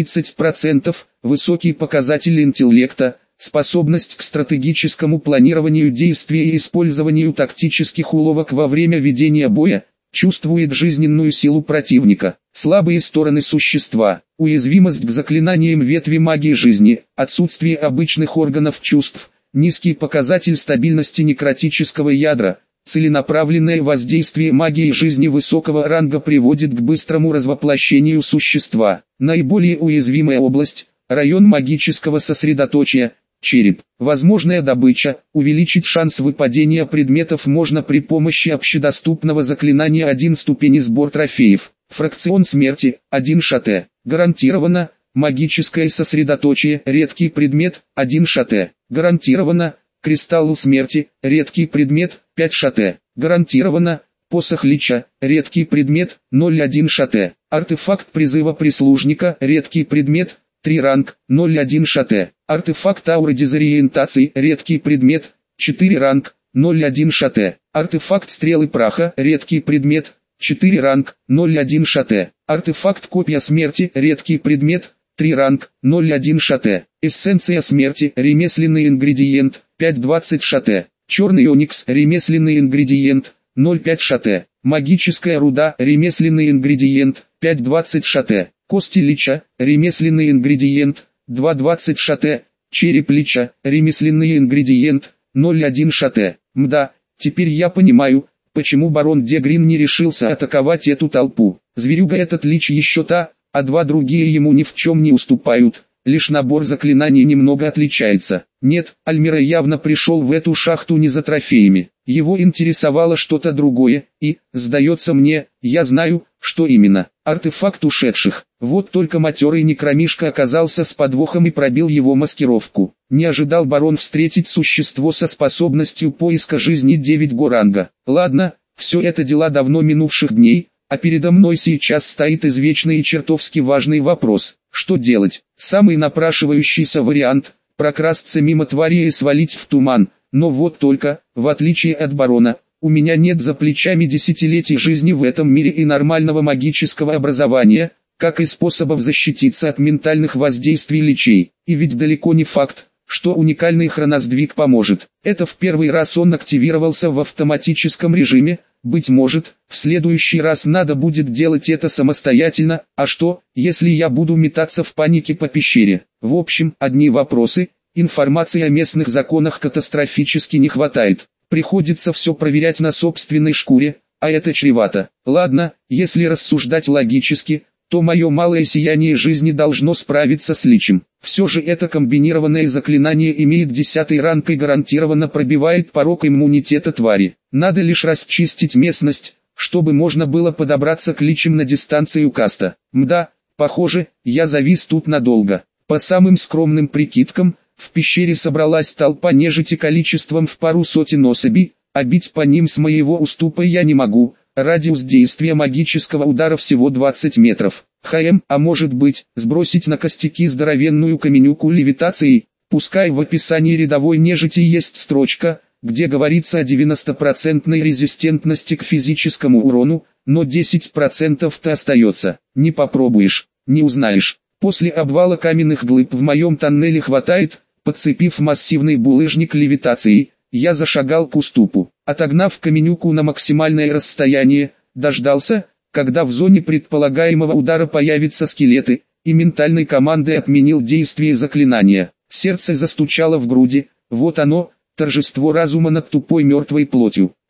30%, высокий показатель интеллекта, способность к стратегическому планированию действий и использованию тактических уловок во время ведения боя, чувствует жизненную силу противника. Слабые стороны существа: уязвимость к заклинаниям ветви магии жизни, отсутствие обычных органов чувств, низкий показатель стабильности некротического ядра. Целенаправленное воздействие магии жизни высокого ранга приводит к быстрому развоплощению существа. Наиболее уязвимая область – район магического сосредоточия, череп. Возможная добыча: увеличить шанс выпадения предметов можно при помощи общедоступного заклинания 1 ступени сбор трофеев. Фракцион смерти, 1 шате. Гарантированно, магическое сосредоточие, редкий предмет, 1 шате. Гарантированно, кристалл смерти, редкий предмет, 5 шате. Гарантированно, посох лича, редкий предмет, 0,1 шате. Артефакт призыва прислужника, редкий предмет, 3 ранг, 0,1 шате. Артефакт ауры дезориентации, редкий предмет, 4 ранг, 0,1 шате. Артефакт стрелы праха, редкий предмет, 4 ранг, 0,1 шате. Артефакт копья смерти, редкий предмет, 3 ранг, 0,1 шате. Эссенция смерти, ремесленный ингредиент, 5,20 шате. Черный оникс, ремесленный ингредиент, 0,5 шате. Магическая руда, ремесленный ингредиент, 5,20 шате. Кости лича, ремесленный ингредиент, 2,20 шате. Череп лича, ремесленный ингредиент, 0,1 шате. Мда, теперь я понимаю, почему барон де Грин не решился атаковать эту толпу. Зверюга этот лич еще та, а 2 другие ему ни в чем не уступают. Лишь набор заклинаний немного отличается. Нет, Альмира явно пришел в эту шахту не за трофеями. Его интересовало что-то другое, и, сдается мне, я знаю, что именно. Артефакт ушедших. Вот только матерый некромишка оказался с подвохом и пробил его маскировку. Не ожидал барон встретить существо со способностью поиска жизни 9 горанга. Ладно, все это дела давно минувших дней, а передо мной сейчас стоит извечный и чертовски важный вопрос. Что делать? Самый напрашивающийся вариант – прокрасться мимо твари и свалить в туман. Но вот только, в отличие от барона, у меня нет за плечами десятилетий жизни в этом мире и нормального магического образования, как и способов защититься от ментальных воздействий личей. И ведь далеко не факт, что уникальный хроносдвиг поможет. Это в первый раз он активировался в автоматическом режиме. Быть может, в следующий раз надо будет делать это самостоятельно, а что, если я буду метаться в панике по пещере? В общем, одни вопросы, информации о местных законах катастрофически не хватает. Приходится все проверять на собственной шкуре, а это чревато. Ладно, если рассуждать логически, то мое малое сияние жизни должно справиться с личем. Все же это комбинированное заклинание имеет 10 ранг и гарантированно пробивает порог иммунитета твари. Надо лишь расчистить местность, чтобы можно было подобраться к личам на дистанцию каста. Мда, похоже, я завис тут надолго. По самым скромным прикидкам, в пещере собралась толпа нежити количеством в пару сотен особей, а бить по ним с моего уступа я не могу. Радиус действия магического удара всего 20 метров. А может быть, сбросить на костяки здоровенную каменюку левитацией? Пускай в описании рядовой нежити есть строчка, где говорится о 90% резистентности к физическому урону, но 10%-то остается. Не попробуешь, не узнаешь. После обвала каменных глыб в моем тоннеле хватает, подцепив массивный булыжник левитацией, я зашагал к уступу. Отогнав каменюку на максимальное расстояние, дождался, когда в зоне предполагаемого удара появятся скелеты, и ментальной командой отменил действие заклинания. Сердце застучало в груди, вот оно, торжество разума над тупой мертвой плотью.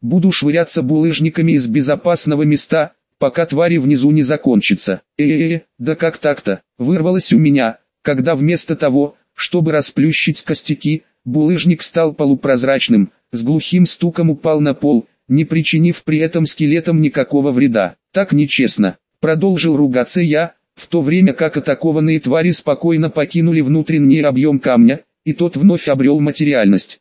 Буду швыряться булыжниками из безопасного места, пока твари внизу не закончатся. Да как так-то? Вырвалось у меня, когда вместо того, чтобы расплющить костяки, булыжник стал полупрозрачным, с глухим стуком упал на пол, не причинив при этом скелетам никакого вреда. Так нечестно. Продолжил ругаться я, в то время как атакованные твари спокойно покинули внутренний объем камня, и тот вновь обрел материальность.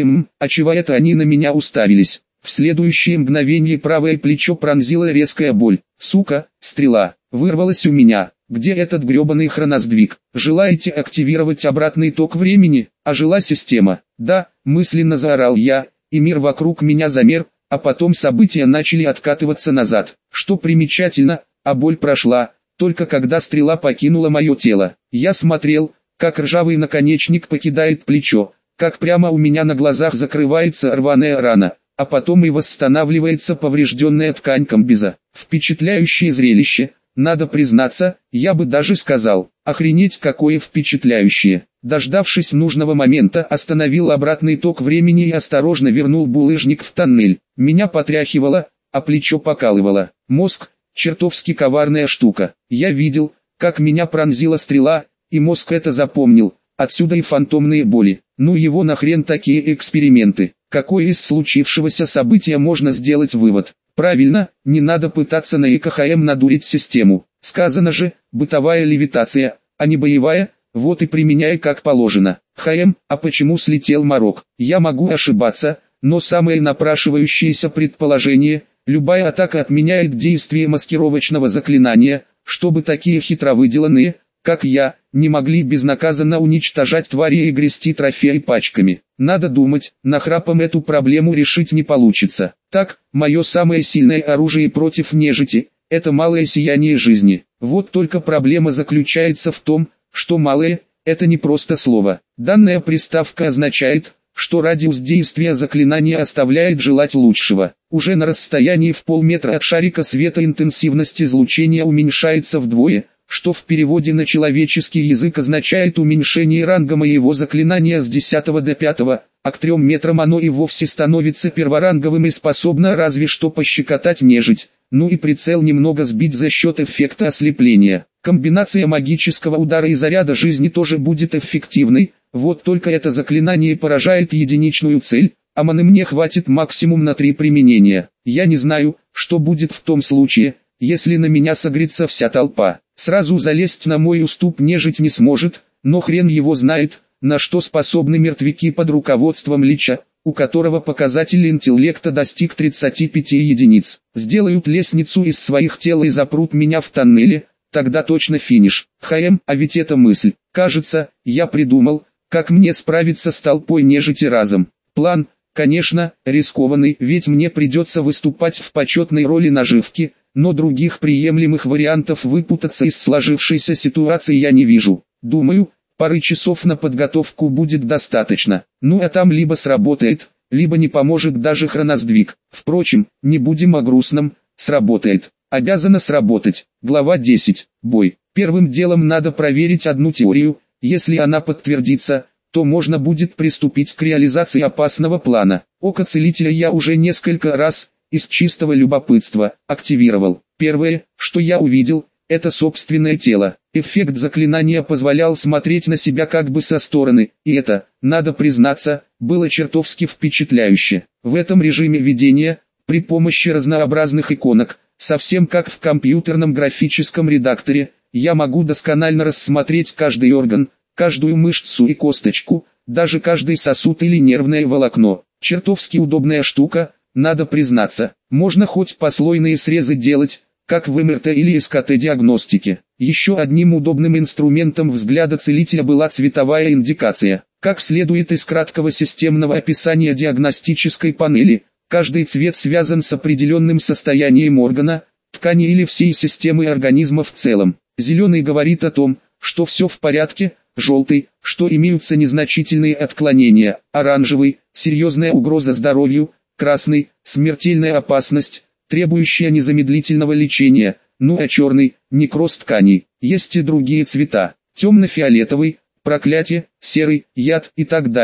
А чего это они на меня уставились? В следующее мгновение правое плечо пронзила резкая боль. Сука, стрела, вырвалась у меня. Где этот гребаный хроносдвиг? Желаете активировать обратный ток времени? Ожила система. Да, мысленно заорал я, и мир вокруг меня замер, а потом события начали откатываться назад. Что примечательно, а боль прошла, только когда стрела покинула мое тело. Я смотрел, как ржавый наконечник покидает плечо, как прямо у меня на глазах закрывается рваная рана, а потом и восстанавливается поврежденная ткань комбеза. Впечатляющее зрелище, надо признаться, я бы даже сказал, охренеть какое впечатляющее. Дождавшись нужного момента, остановил обратный ток времени и осторожно вернул булыжник в тоннель. Меня потряхивало, а плечо покалывало. Мозг — чертовски коварная штука. Я видел, как меня пронзила стрела, и мозг это запомнил. Отсюда и фантомные боли. Ну его нахрен такие эксперименты. Какой из случившегося события можно сделать вывод? Правильно, не надо пытаться на ЭКХМ надурить систему. Сказано же, бытовая левитация, а не боевая, вот и применяй как положено. ХМ, а почему слетел морок? Я могу ошибаться, но самое напрашивающееся предположение, любая атака отменяет действие маскировочного заклинания, чтобы такие хитровыделанные, как я, не могли безнаказанно уничтожать твари и грести трофеи пачками. Надо думать, нахрапом эту проблему решить не получится. Так, мое самое сильное оружие против нежити – это малое сияние жизни. Вот только проблема заключается в том, что малое – это не просто слово. Данная приставка означает, что радиус действия заклинания оставляет желать лучшего. Уже на расстоянии в полметра от шарика света интенсивность излучения уменьшается вдвое, что в переводе на человеческий язык означает уменьшение ранга моего заклинания с 10 до 5, а к 3 метрам оно и вовсе становится перворанговым и способно разве что пощекотать нежить, ну и прицел немного сбить за счет эффекта ослепления. Комбинация магического удара и заряда жизни тоже будет эффективной, вот только это заклинание поражает единичную цель, а маны мне хватит максимум на 3 применения. Я не знаю, что будет в том случае, если на меня согрится вся толпа. Сразу залезть на мой уступ нежить не сможет, но хрен его знает, на что способны мертвяки под руководством Лича, у которого показатель интеллекта достиг 35 единиц. Сделают лестницу из своих тел и запрут меня в тоннеле, тогда точно финиш. А ведь это мысль. Кажется, я придумал, как мне справиться с толпой нежити разом. План, конечно, рискованный, ведь мне придется выступать в почетной роли наживки, но других приемлемых вариантов выпутаться из сложившейся ситуации я не вижу. Думаю, пары часов на подготовку будет достаточно. Ну а там либо сработает, либо не поможет даже хроносдвиг. Впрочем, не будем о грустном, сработает. Обязано сработать. Глава 10. Бой. Первым делом надо проверить одну теорию. Если она подтвердится, то можно будет приступить к реализации опасного плана. Око целителя я уже несколько раз, из чистого любопытства, активировал. Первое, что я увидел, это собственное тело. Эффект заклинания позволял смотреть на себя как бы со стороны, и это, надо признаться, было чертовски впечатляюще. В этом режиме видения, при помощи разнообразных иконок, совсем как в компьютерном графическом редакторе, я могу досконально рассмотреть каждый орган, каждую мышцу и косточку, даже каждый сосуд или нервное волокно. Чертовски удобная штука. Надо признаться, можно хоть послойные срезы делать, как в МРТ или СКТ-диагностике. Еще одним удобным инструментом взгляда целителя была цветовая индикация. Как следует из краткого системного описания диагностической панели, каждый цвет связан с определенным состоянием органа, ткани или всей системы организма в целом. Зеленый говорит о том, что все в порядке, желтый, что имеются незначительные отклонения, оранжевый, серьезная угроза здоровью, красный – смертельная опасность, требующая незамедлительного лечения, ну а черный – некроз тканей. Есть и другие цвета – темно-фиолетовый, проклятие, серый, яд и так далее.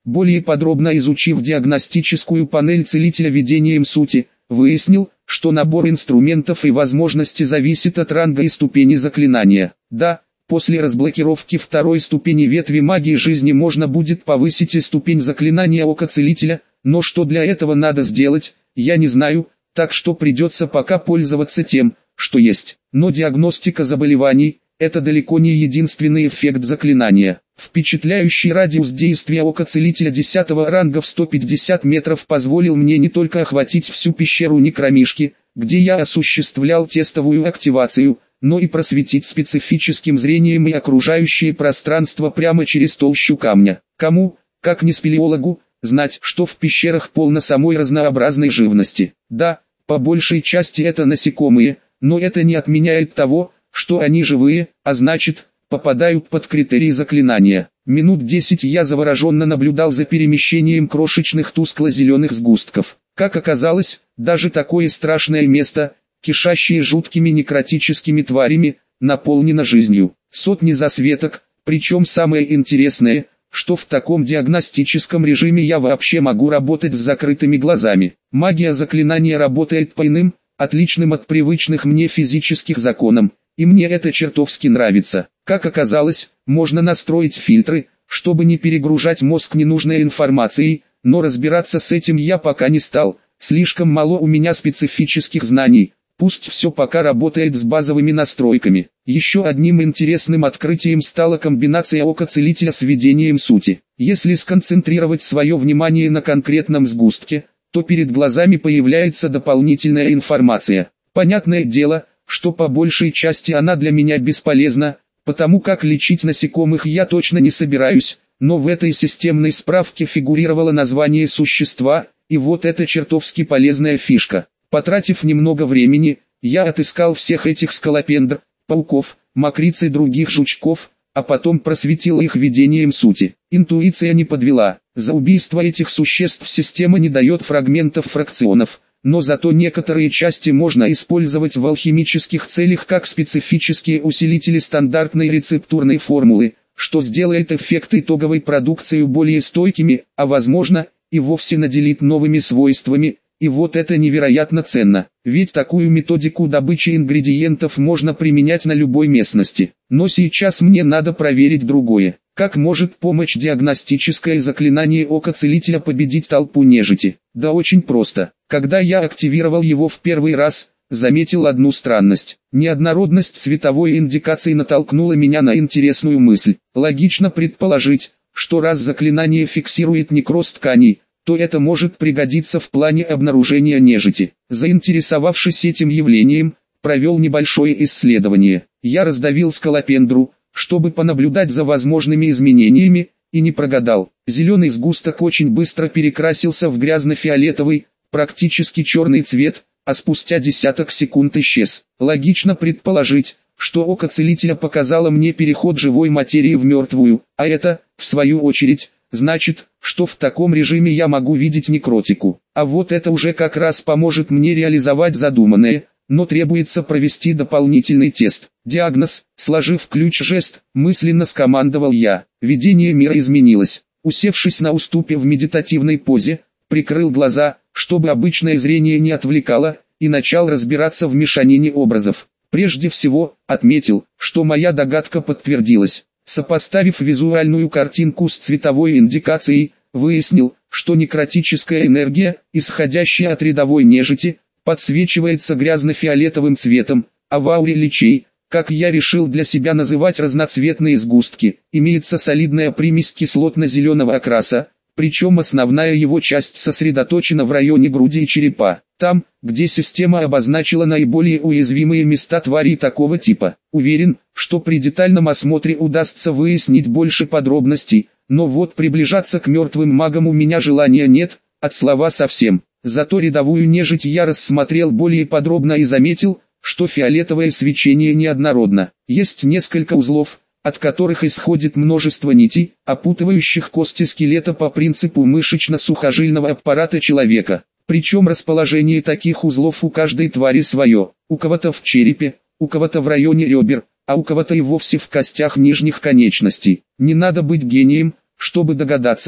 Более подробно изучив диагностическую панель целителя видением сути, выяснил, что набор инструментов и возможностей зависит от ранга и ступени заклинания. Да, после разблокировки второй ступени ветви магии жизни можно будет повысить и ступень заклинания ока целителя, но что для этого надо сделать, я не знаю, так что придется пока пользоваться тем, что есть. Но диагностика заболеваний – это далеко не единственный эффект заклинания. Впечатляющий радиус действия ока целителя 10 ранга в 150 метров позволил мне не только охватить всю пещеру Некромишки, где я осуществлял тестовую активацию, но и просветить специфическим зрением и окружающее пространство прямо через толщу камня. Кому, как не спелеологу, знать, что в пещерах полно самой разнообразной живности. Да, по большей части это насекомые, но это не отменяет того, что они живые, а значит, попадают под критерии заклинания. Минут 10 я завороженно наблюдал за перемещением крошечных тускло-зеленых сгустков. Как оказалось, даже такое страшное место, кишащее жуткими некротическими тварями, наполнено жизнью. Сотни засветок, причем самое интересное, что в таком диагностическом режиме я вообще могу работать с закрытыми глазами. Магия заклинания работает по иным, отличным от привычных мне физических законам, и мне это чертовски нравится. Как оказалось, можно настроить фильтры, чтобы не перегружать мозг ненужной информацией, но разбираться с этим я пока не стал, слишком мало у меня специфических знаний, пусть все пока работает с базовыми настройками. Еще одним интересным открытием стала комбинация ока целителя с видением сути. Если сконцентрировать свое внимание на конкретном сгустке, то перед глазами появляется дополнительная информация. Понятное дело, что по большей части она для меня бесполезна, потому как лечить насекомых я точно не собираюсь, но в этой системной справке фигурировало название существа, и вот это чертовски полезная фишка. Потратив немного времени, я отыскал всех этих скалопендр, пауков, мокриц и других жучков, а потом просветил их видением сути. Интуиция не подвела. За убийство этих существ система не дает фрагментов фракционов, но зато некоторые части можно использовать в алхимических целях как специфические усилители стандартной рецептурной формулы, что сделает эффект итоговой продукции более стойкими, а возможно, и вовсе наделит новыми свойствами. И вот это невероятно ценно, ведь такую методику добычи ингредиентов можно применять на любой местности. Но сейчас мне надо проверить другое. Как может помочь диагностическое заклинание ока целителя победить толпу нежити? Да очень просто. Когда я активировал его в первый раз, заметил одну странность. Неоднородность цветовой индикации натолкнула меня на интересную мысль. Логично предположить, что раз заклинание фиксирует некроз тканей, то это может пригодиться в плане обнаружения нежити. Заинтересовавшись этим явлением, провел небольшое исследование. Я раздавил скалопендру, чтобы понаблюдать за возможными изменениями, и не прогадал. Зеленый сгусток очень быстро перекрасился в грязно-фиолетовый, практически черный цвет, а спустя десяток секунд исчез. Логично предположить, что око целителя показало мне переход живой материи в мертвую, а это, в свою очередь, значит, что в таком режиме я могу видеть некротику. А вот это уже как раз поможет мне реализовать задуманное, но требуется провести дополнительный тест. Диагноз, сложив ключ-жест, мысленно скомандовал я. Видение мира изменилось. Усевшись на уступе в медитативной позе, прикрыл глаза, чтобы обычное зрение не отвлекало, и начал разбираться в мешанине образов. Прежде всего, отметил, что моя догадка подтвердилась. Сопоставив визуальную картинку с цветовой индикацией, выяснил, что некротическая энергия, исходящая от рядовой нежити, подсвечивается грязно-фиолетовым цветом, а в ауре личей, как я решил для себя называть разноцветные сгустки, имеется солидная примесь кислотно-зеленого окраса, причем основная его часть сосредоточена в районе груди и черепа, там, где система обозначила наиболее уязвимые места тварей такого типа. Уверен, что при детальном осмотре удастся выяснить больше подробностей, но вот приближаться к мертвым магам у меня желания нет, от слова совсем. Зато рядовую нежить я рассмотрел более подробно и заметил, что фиолетовое свечение неоднородно. Есть несколько узлов, от которых исходит множество нитей, опутывающих кости скелета по принципу мышечно-сухожильного аппарата человека. Причем расположение таких узлов у каждой твари свое, у кого-то в черепе, у кого-то в районе ребер, а у кого-то и вовсе в костях нижних конечностей. Не надо быть гением, чтобы догадаться,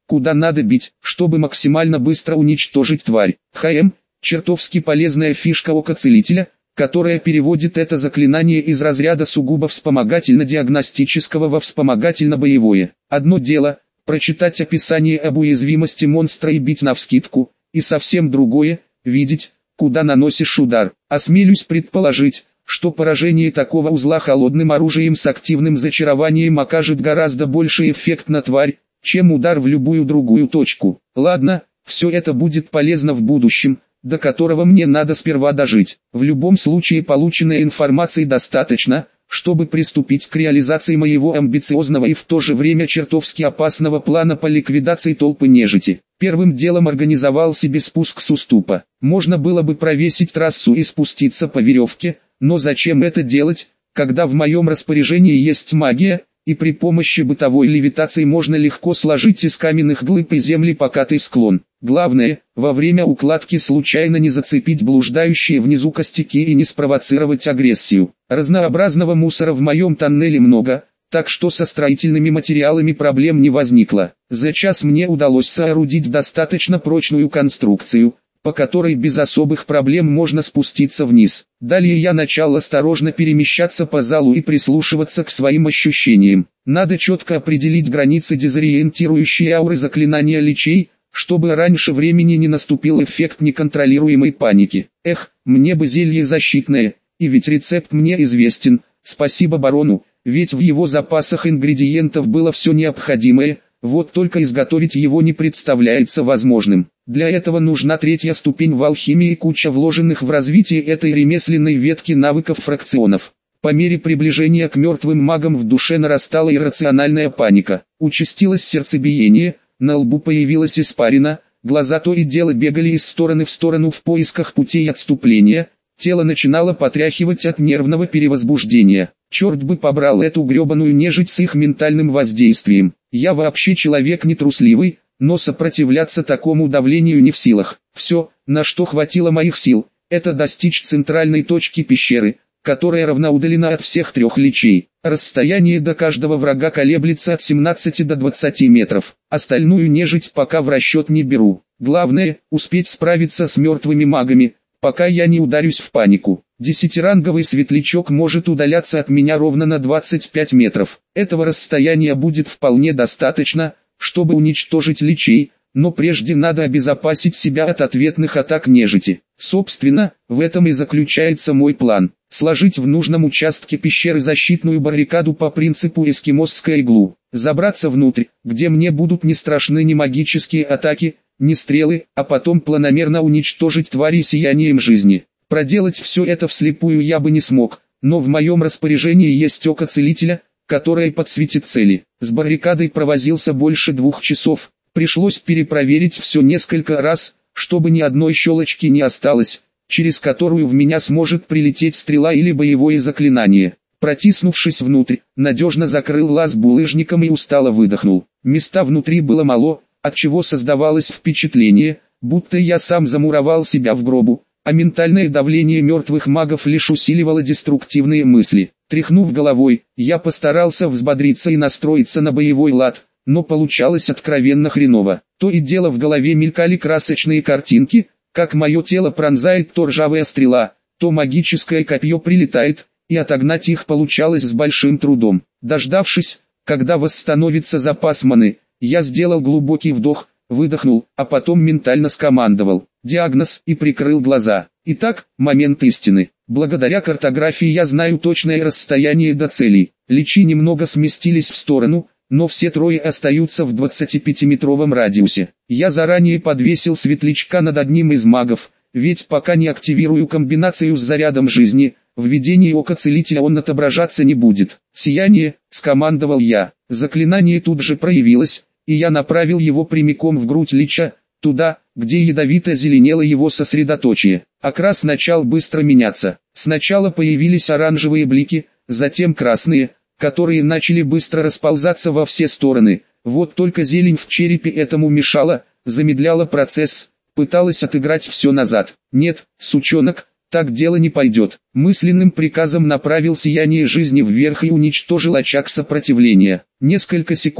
куда надо бить, чтобы максимально быстро уничтожить тварь. ХМ – чертовски полезная фишка ока-целителя, которая переводит это заклинание из разряда сугубо вспомогательно-диагностического во вспомогательно-боевое. Одно дело – прочитать описание об уязвимости монстра и бить навскидку, и совсем другое – видеть, куда наносишь удар. Осмелюсь предположить, что поражение такого узла холодным оружием с активным зачарованием окажет гораздо больший эффект на тварь, чем удар в любую другую точку. Ладно, все это будет полезно в будущем, до которого мне надо сперва дожить. В любом случае полученной информации достаточно, чтобы приступить к реализации моего амбициозного и в то же время чертовски опасного плана по ликвидации толпы нежити. Первым делом организовал себе спуск с уступа. Можно было бы провесить трассу и спуститься по веревке, но зачем это делать, когда в моем распоряжении есть магия, и при помощи бытовой левитации можно легко сложить из каменных глыб и земли покатый склон. Главное, во время укладки случайно не зацепить блуждающие внизу костяки и не спровоцировать агрессию. Разнообразного мусора в моем тоннеле много, так что со строительными материалами проблем не возникло. За час мне удалось соорудить достаточно прочную конструкцию, по которой без особых проблем можно спуститься вниз. Далее я начал осторожно перемещаться по залу и прислушиваться к своим ощущениям. Надо четко определить границы дезориентирующей ауры заклинания личей, чтобы раньше времени не наступил эффект неконтролируемой паники. Эх, мне бы зелье защитное, и ведь рецепт мне известен, спасибо барону, ведь в его запасах ингредиентов было все необходимое, вот только изготовить его не представляется возможным. Для этого нужна третья ступень в алхимии и куча вложенных в развитие этой ремесленной ветки навыков фракционов. По мере приближения к мертвым магам в душе нарастала иррациональная паника. Участилось сердцебиение, на лбу появилась испарина, глаза то и дело бегали из стороны в сторону в поисках путей отступления, тело начинало потряхивать от нервного перевозбуждения. Черт бы побрал эту гребаную нежить с их ментальным воздействием. Я вообще человек не трусливый, но сопротивляться такому давлению не в силах. Все, на что хватило моих сил, это достичь центральной точки пещеры, которая равноудалена от всех трех личей. Расстояние до каждого врага колеблется от 17 до 20 метров. Остальную нежить пока в расчет не беру. Главное, успеть справиться с мертвыми магами, пока я не ударюсь в панику. Десятиранговый светлячок может удаляться от меня ровно на 25 метров. Этого расстояния будет вполне достаточно, чтобы уничтожить личей, но прежде надо обезопасить себя от ответных атак нежити. Собственно, в этом и заключается мой план. Сложить в нужном участке пещеры защитную баррикаду по принципу эскимосской иглу. Забраться внутрь, где мне будут не страшны ни магические атаки, ни стрелы, а потом планомерно уничтожить твари сиянием жизни. Проделать все это вслепую я бы не смог, но в моем распоряжении есть око целителя, которое подсветит цели. С баррикадой провозился больше 2 часов. Пришлось перепроверить все несколько раз, чтобы ни одной щелочки не осталось, через которую в меня сможет прилететь стрела или боевое заклинание. Протиснувшись внутрь, надежно закрыл лаз булыжником и устало выдохнул. Места внутри было мало, отчего создавалось впечатление, будто я сам замуровал себя в гробу, а ментальное давление мертвых магов лишь усиливало деструктивные мысли. Тряхнув головой, я постарался взбодриться и настроиться на боевой лад, но получалось откровенно хреново. То и дело в голове мелькали красочные картинки, как мое тело пронзает то ржавая стрела, то магическое копье прилетает, и отогнать их получалось с большим трудом. Дождавшись, когда восстановится запас маны, я сделал глубокий вдох, выдохнул, а потом ментально скомандовал «диагноз» и прикрыл глаза. Итак, момент истины. Благодаря картографии я знаю точное расстояние до целей. Личи немного сместились в сторону, но все трое остаются в 25-метровом радиусе. Я заранее подвесил светлячка над одним из магов, ведь пока не активирую комбинацию с зарядом жизни, в видении ока целителя он отображаться не будет. «Сияние», — скомандовал я. Заклинание тут же проявилось, и я направил его прямиком в грудь лича, туда, где ядовито зеленело его сосредоточие. Окрас начал быстро меняться. Сначала появились оранжевые блики, затем красные, которые начали быстро расползаться во все стороны. Вот только зелень в черепе этому мешала, замедляла процесс, пыталась отыграть все назад. «Нет, сучонок, так дело не пойдет». Мысленным приказом направил сияние жизни вверх и уничтожил очаг сопротивления. Несколько секунд,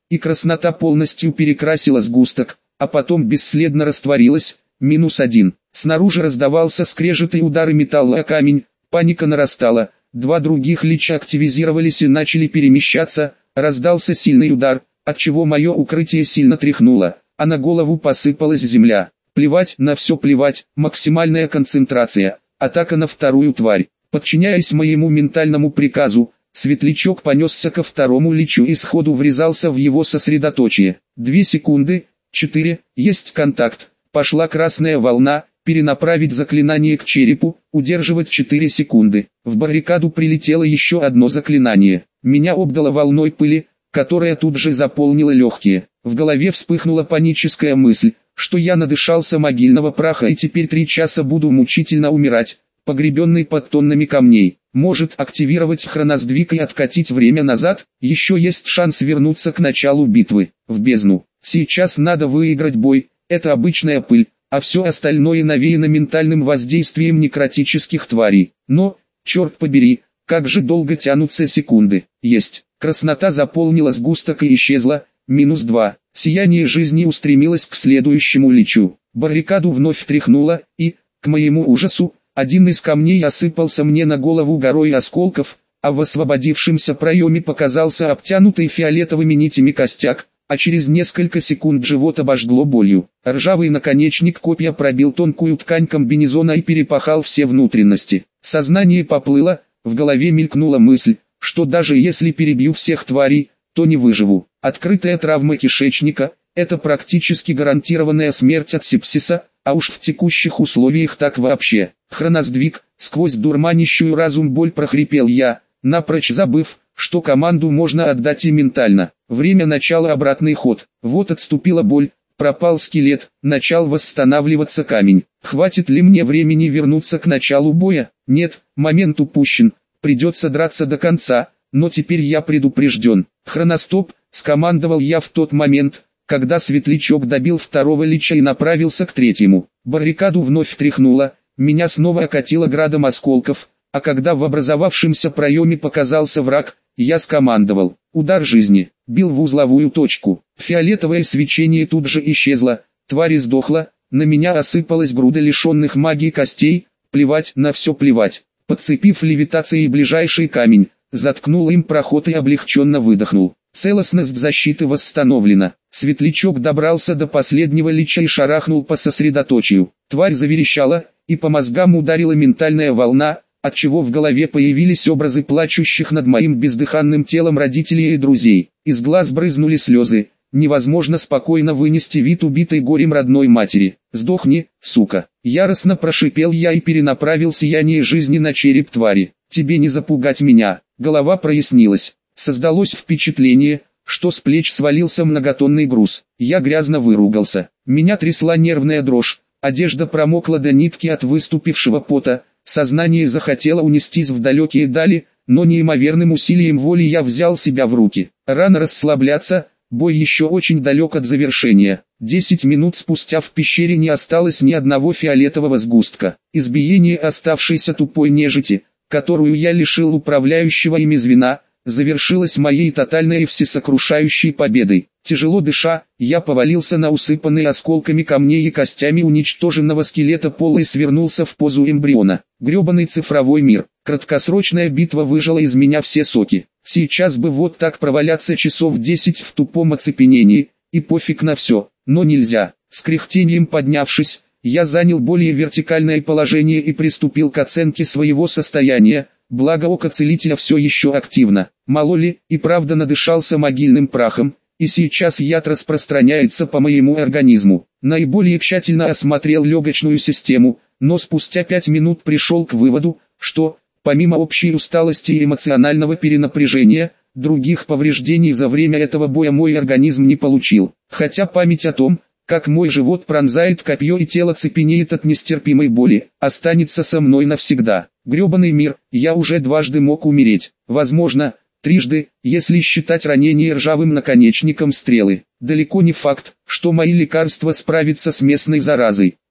и краснота полностью перекрасила сгусток, а потом бесследно растворилась. -1. Снаружи раздавался скрежет и удары металла о камень, паника нарастала, два других лича активизировались и начали перемещаться, раздался сильный удар, отчего мое укрытие сильно тряхнуло, а на голову посыпалась земля. Плевать, на все плевать, максимальная концентрация, атака на вторую тварь. Подчиняясь моему ментальному приказу, светлячок понесся ко второму личу и сходу врезался в его сосредоточие. 2 секунды, 4, есть контакт, пошла красная волна, перенаправить заклинание к черепу, удерживать 4 секунды. В баррикаду прилетело еще одно заклинание. Меня обдало волной пыли, которая тут же заполнила легкие. В голове вспыхнула паническая мысль, что я надышался могильного праха и теперь 3 часа буду мучительно умирать, погребенный под тоннами камней. Может активировать хроносдвиг и откатить время назад, еще есть шанс вернуться к началу битвы, в бездну. Сейчас надо выиграть бой, это обычная пыль, а все остальное навеяно ментальным воздействием некротических тварей. Но, черт побери, как же долго тянутся секунды. Есть, краснота заполнила сгусток и исчезла, -2. Сияние жизни устремилось к следующему личу. Баррикаду вновь тряхнуло, и, к моему ужасу, один из камней осыпался мне на голову горой осколков, а в освободившемся проеме показался обтянутый фиолетовыми нитями костяк, а через несколько секунд живот обожгло болью. Ржавый наконечник копья пробил тонкую ткань комбинезона и перепахал все внутренности. Сознание поплыло, в голове мелькнула мысль, что даже если перебью всех тварей, то не выживу. Открытая травма кишечника – это практически гарантированная смерть от сепсиса, а уж в текущих условиях так вообще. Хроносдвиг, сквозь дурманящую разум боль прохрипел я, напрочь забыв, что команду можно отдать и ментально. Время начала обратный ход. Вот отступила боль, пропал скелет, начал восстанавливаться камень. Хватит ли мне времени вернуться к началу боя? Нет, момент упущен, придется драться до конца, но теперь я предупрежден. Хроностоп, скомандовал я в тот момент, когда светлячок добил второго лича и направился к третьему. Баррикаду вновь тряхнуло, меня снова окатило градом осколков, а когда в образовавшемся проеме показался враг, я скомандовал. Удар жизни, бил в узловую точку. Фиолетовое свечение тут же исчезло, тварь сдохла, на меня осыпалась груда лишенных магии костей, плевать, на все плевать. Подцепив левитацией ближайший камень, заткнул им проход и облегченно выдохнул. Целостность защиты восстановлена. Светлячок добрался до последнего лича и шарахнул по сосредоточию. Тварь заверещала, и по мозгам ударила ментальная волна, отчего в голове появились образы плачущих над моим бездыханным телом родителей и друзей. Из глаз брызнули слезы. Невозможно спокойно вынести вид убитой горем родной матери. «Сдохни, сука!» Яростно прошипел я и перенаправил сияние жизни на череп твари. «Тебе не запугать меня!» Голова прояснилась. Создалось впечатление, что с плеч свалился многотонный груз. Я грязно выругался. Меня трясла нервная дрожь, одежда промокла до нитки от выступившего пота, сознание захотело унестись в далекие дали, но неимоверным усилием воли я взял себя в руки. Рано расслабляться, бой еще очень далек от завершения. 10 минут спустя в пещере не осталось ни одного фиолетового сгустка. Избиение оставшейся тупой нежити, которую я лишил управляющего ими звена, завершилась моей тотальной и всесокрушающей победой. Тяжело дыша, я повалился на усыпанный осколками камней и костями уничтоженного скелета пола и свернулся в позу эмбриона. Гребаный цифровой мир. Краткосрочная битва выжала из меня все соки. Сейчас бы вот так проваляться часов 10 в тупом оцепенении, и пофиг на все, но нельзя. С кряхтением поднявшись, я занял более вертикальное положение и приступил к оценке своего состояния. Благо око целителя все еще активно. Мало ли, и правда надышался могильным прахом, и сейчас яд распространяется по моему организму. Наиболее тщательно осмотрел легочную систему, но спустя 5 минут пришел к выводу, что, помимо общей усталости и эмоционального перенапряжения, других повреждений за время этого боя мой организм не получил. Хотя память о том, как мой живот пронзает копье и тело цепенеет от нестерпимой боли, останется со мной навсегда. Гребаный мир, я уже дважды мог умереть, возможно, трижды, если считать ранение ржавым наконечником стрелы. Далеко не факт, что мои лекарства справятся с местной заразой.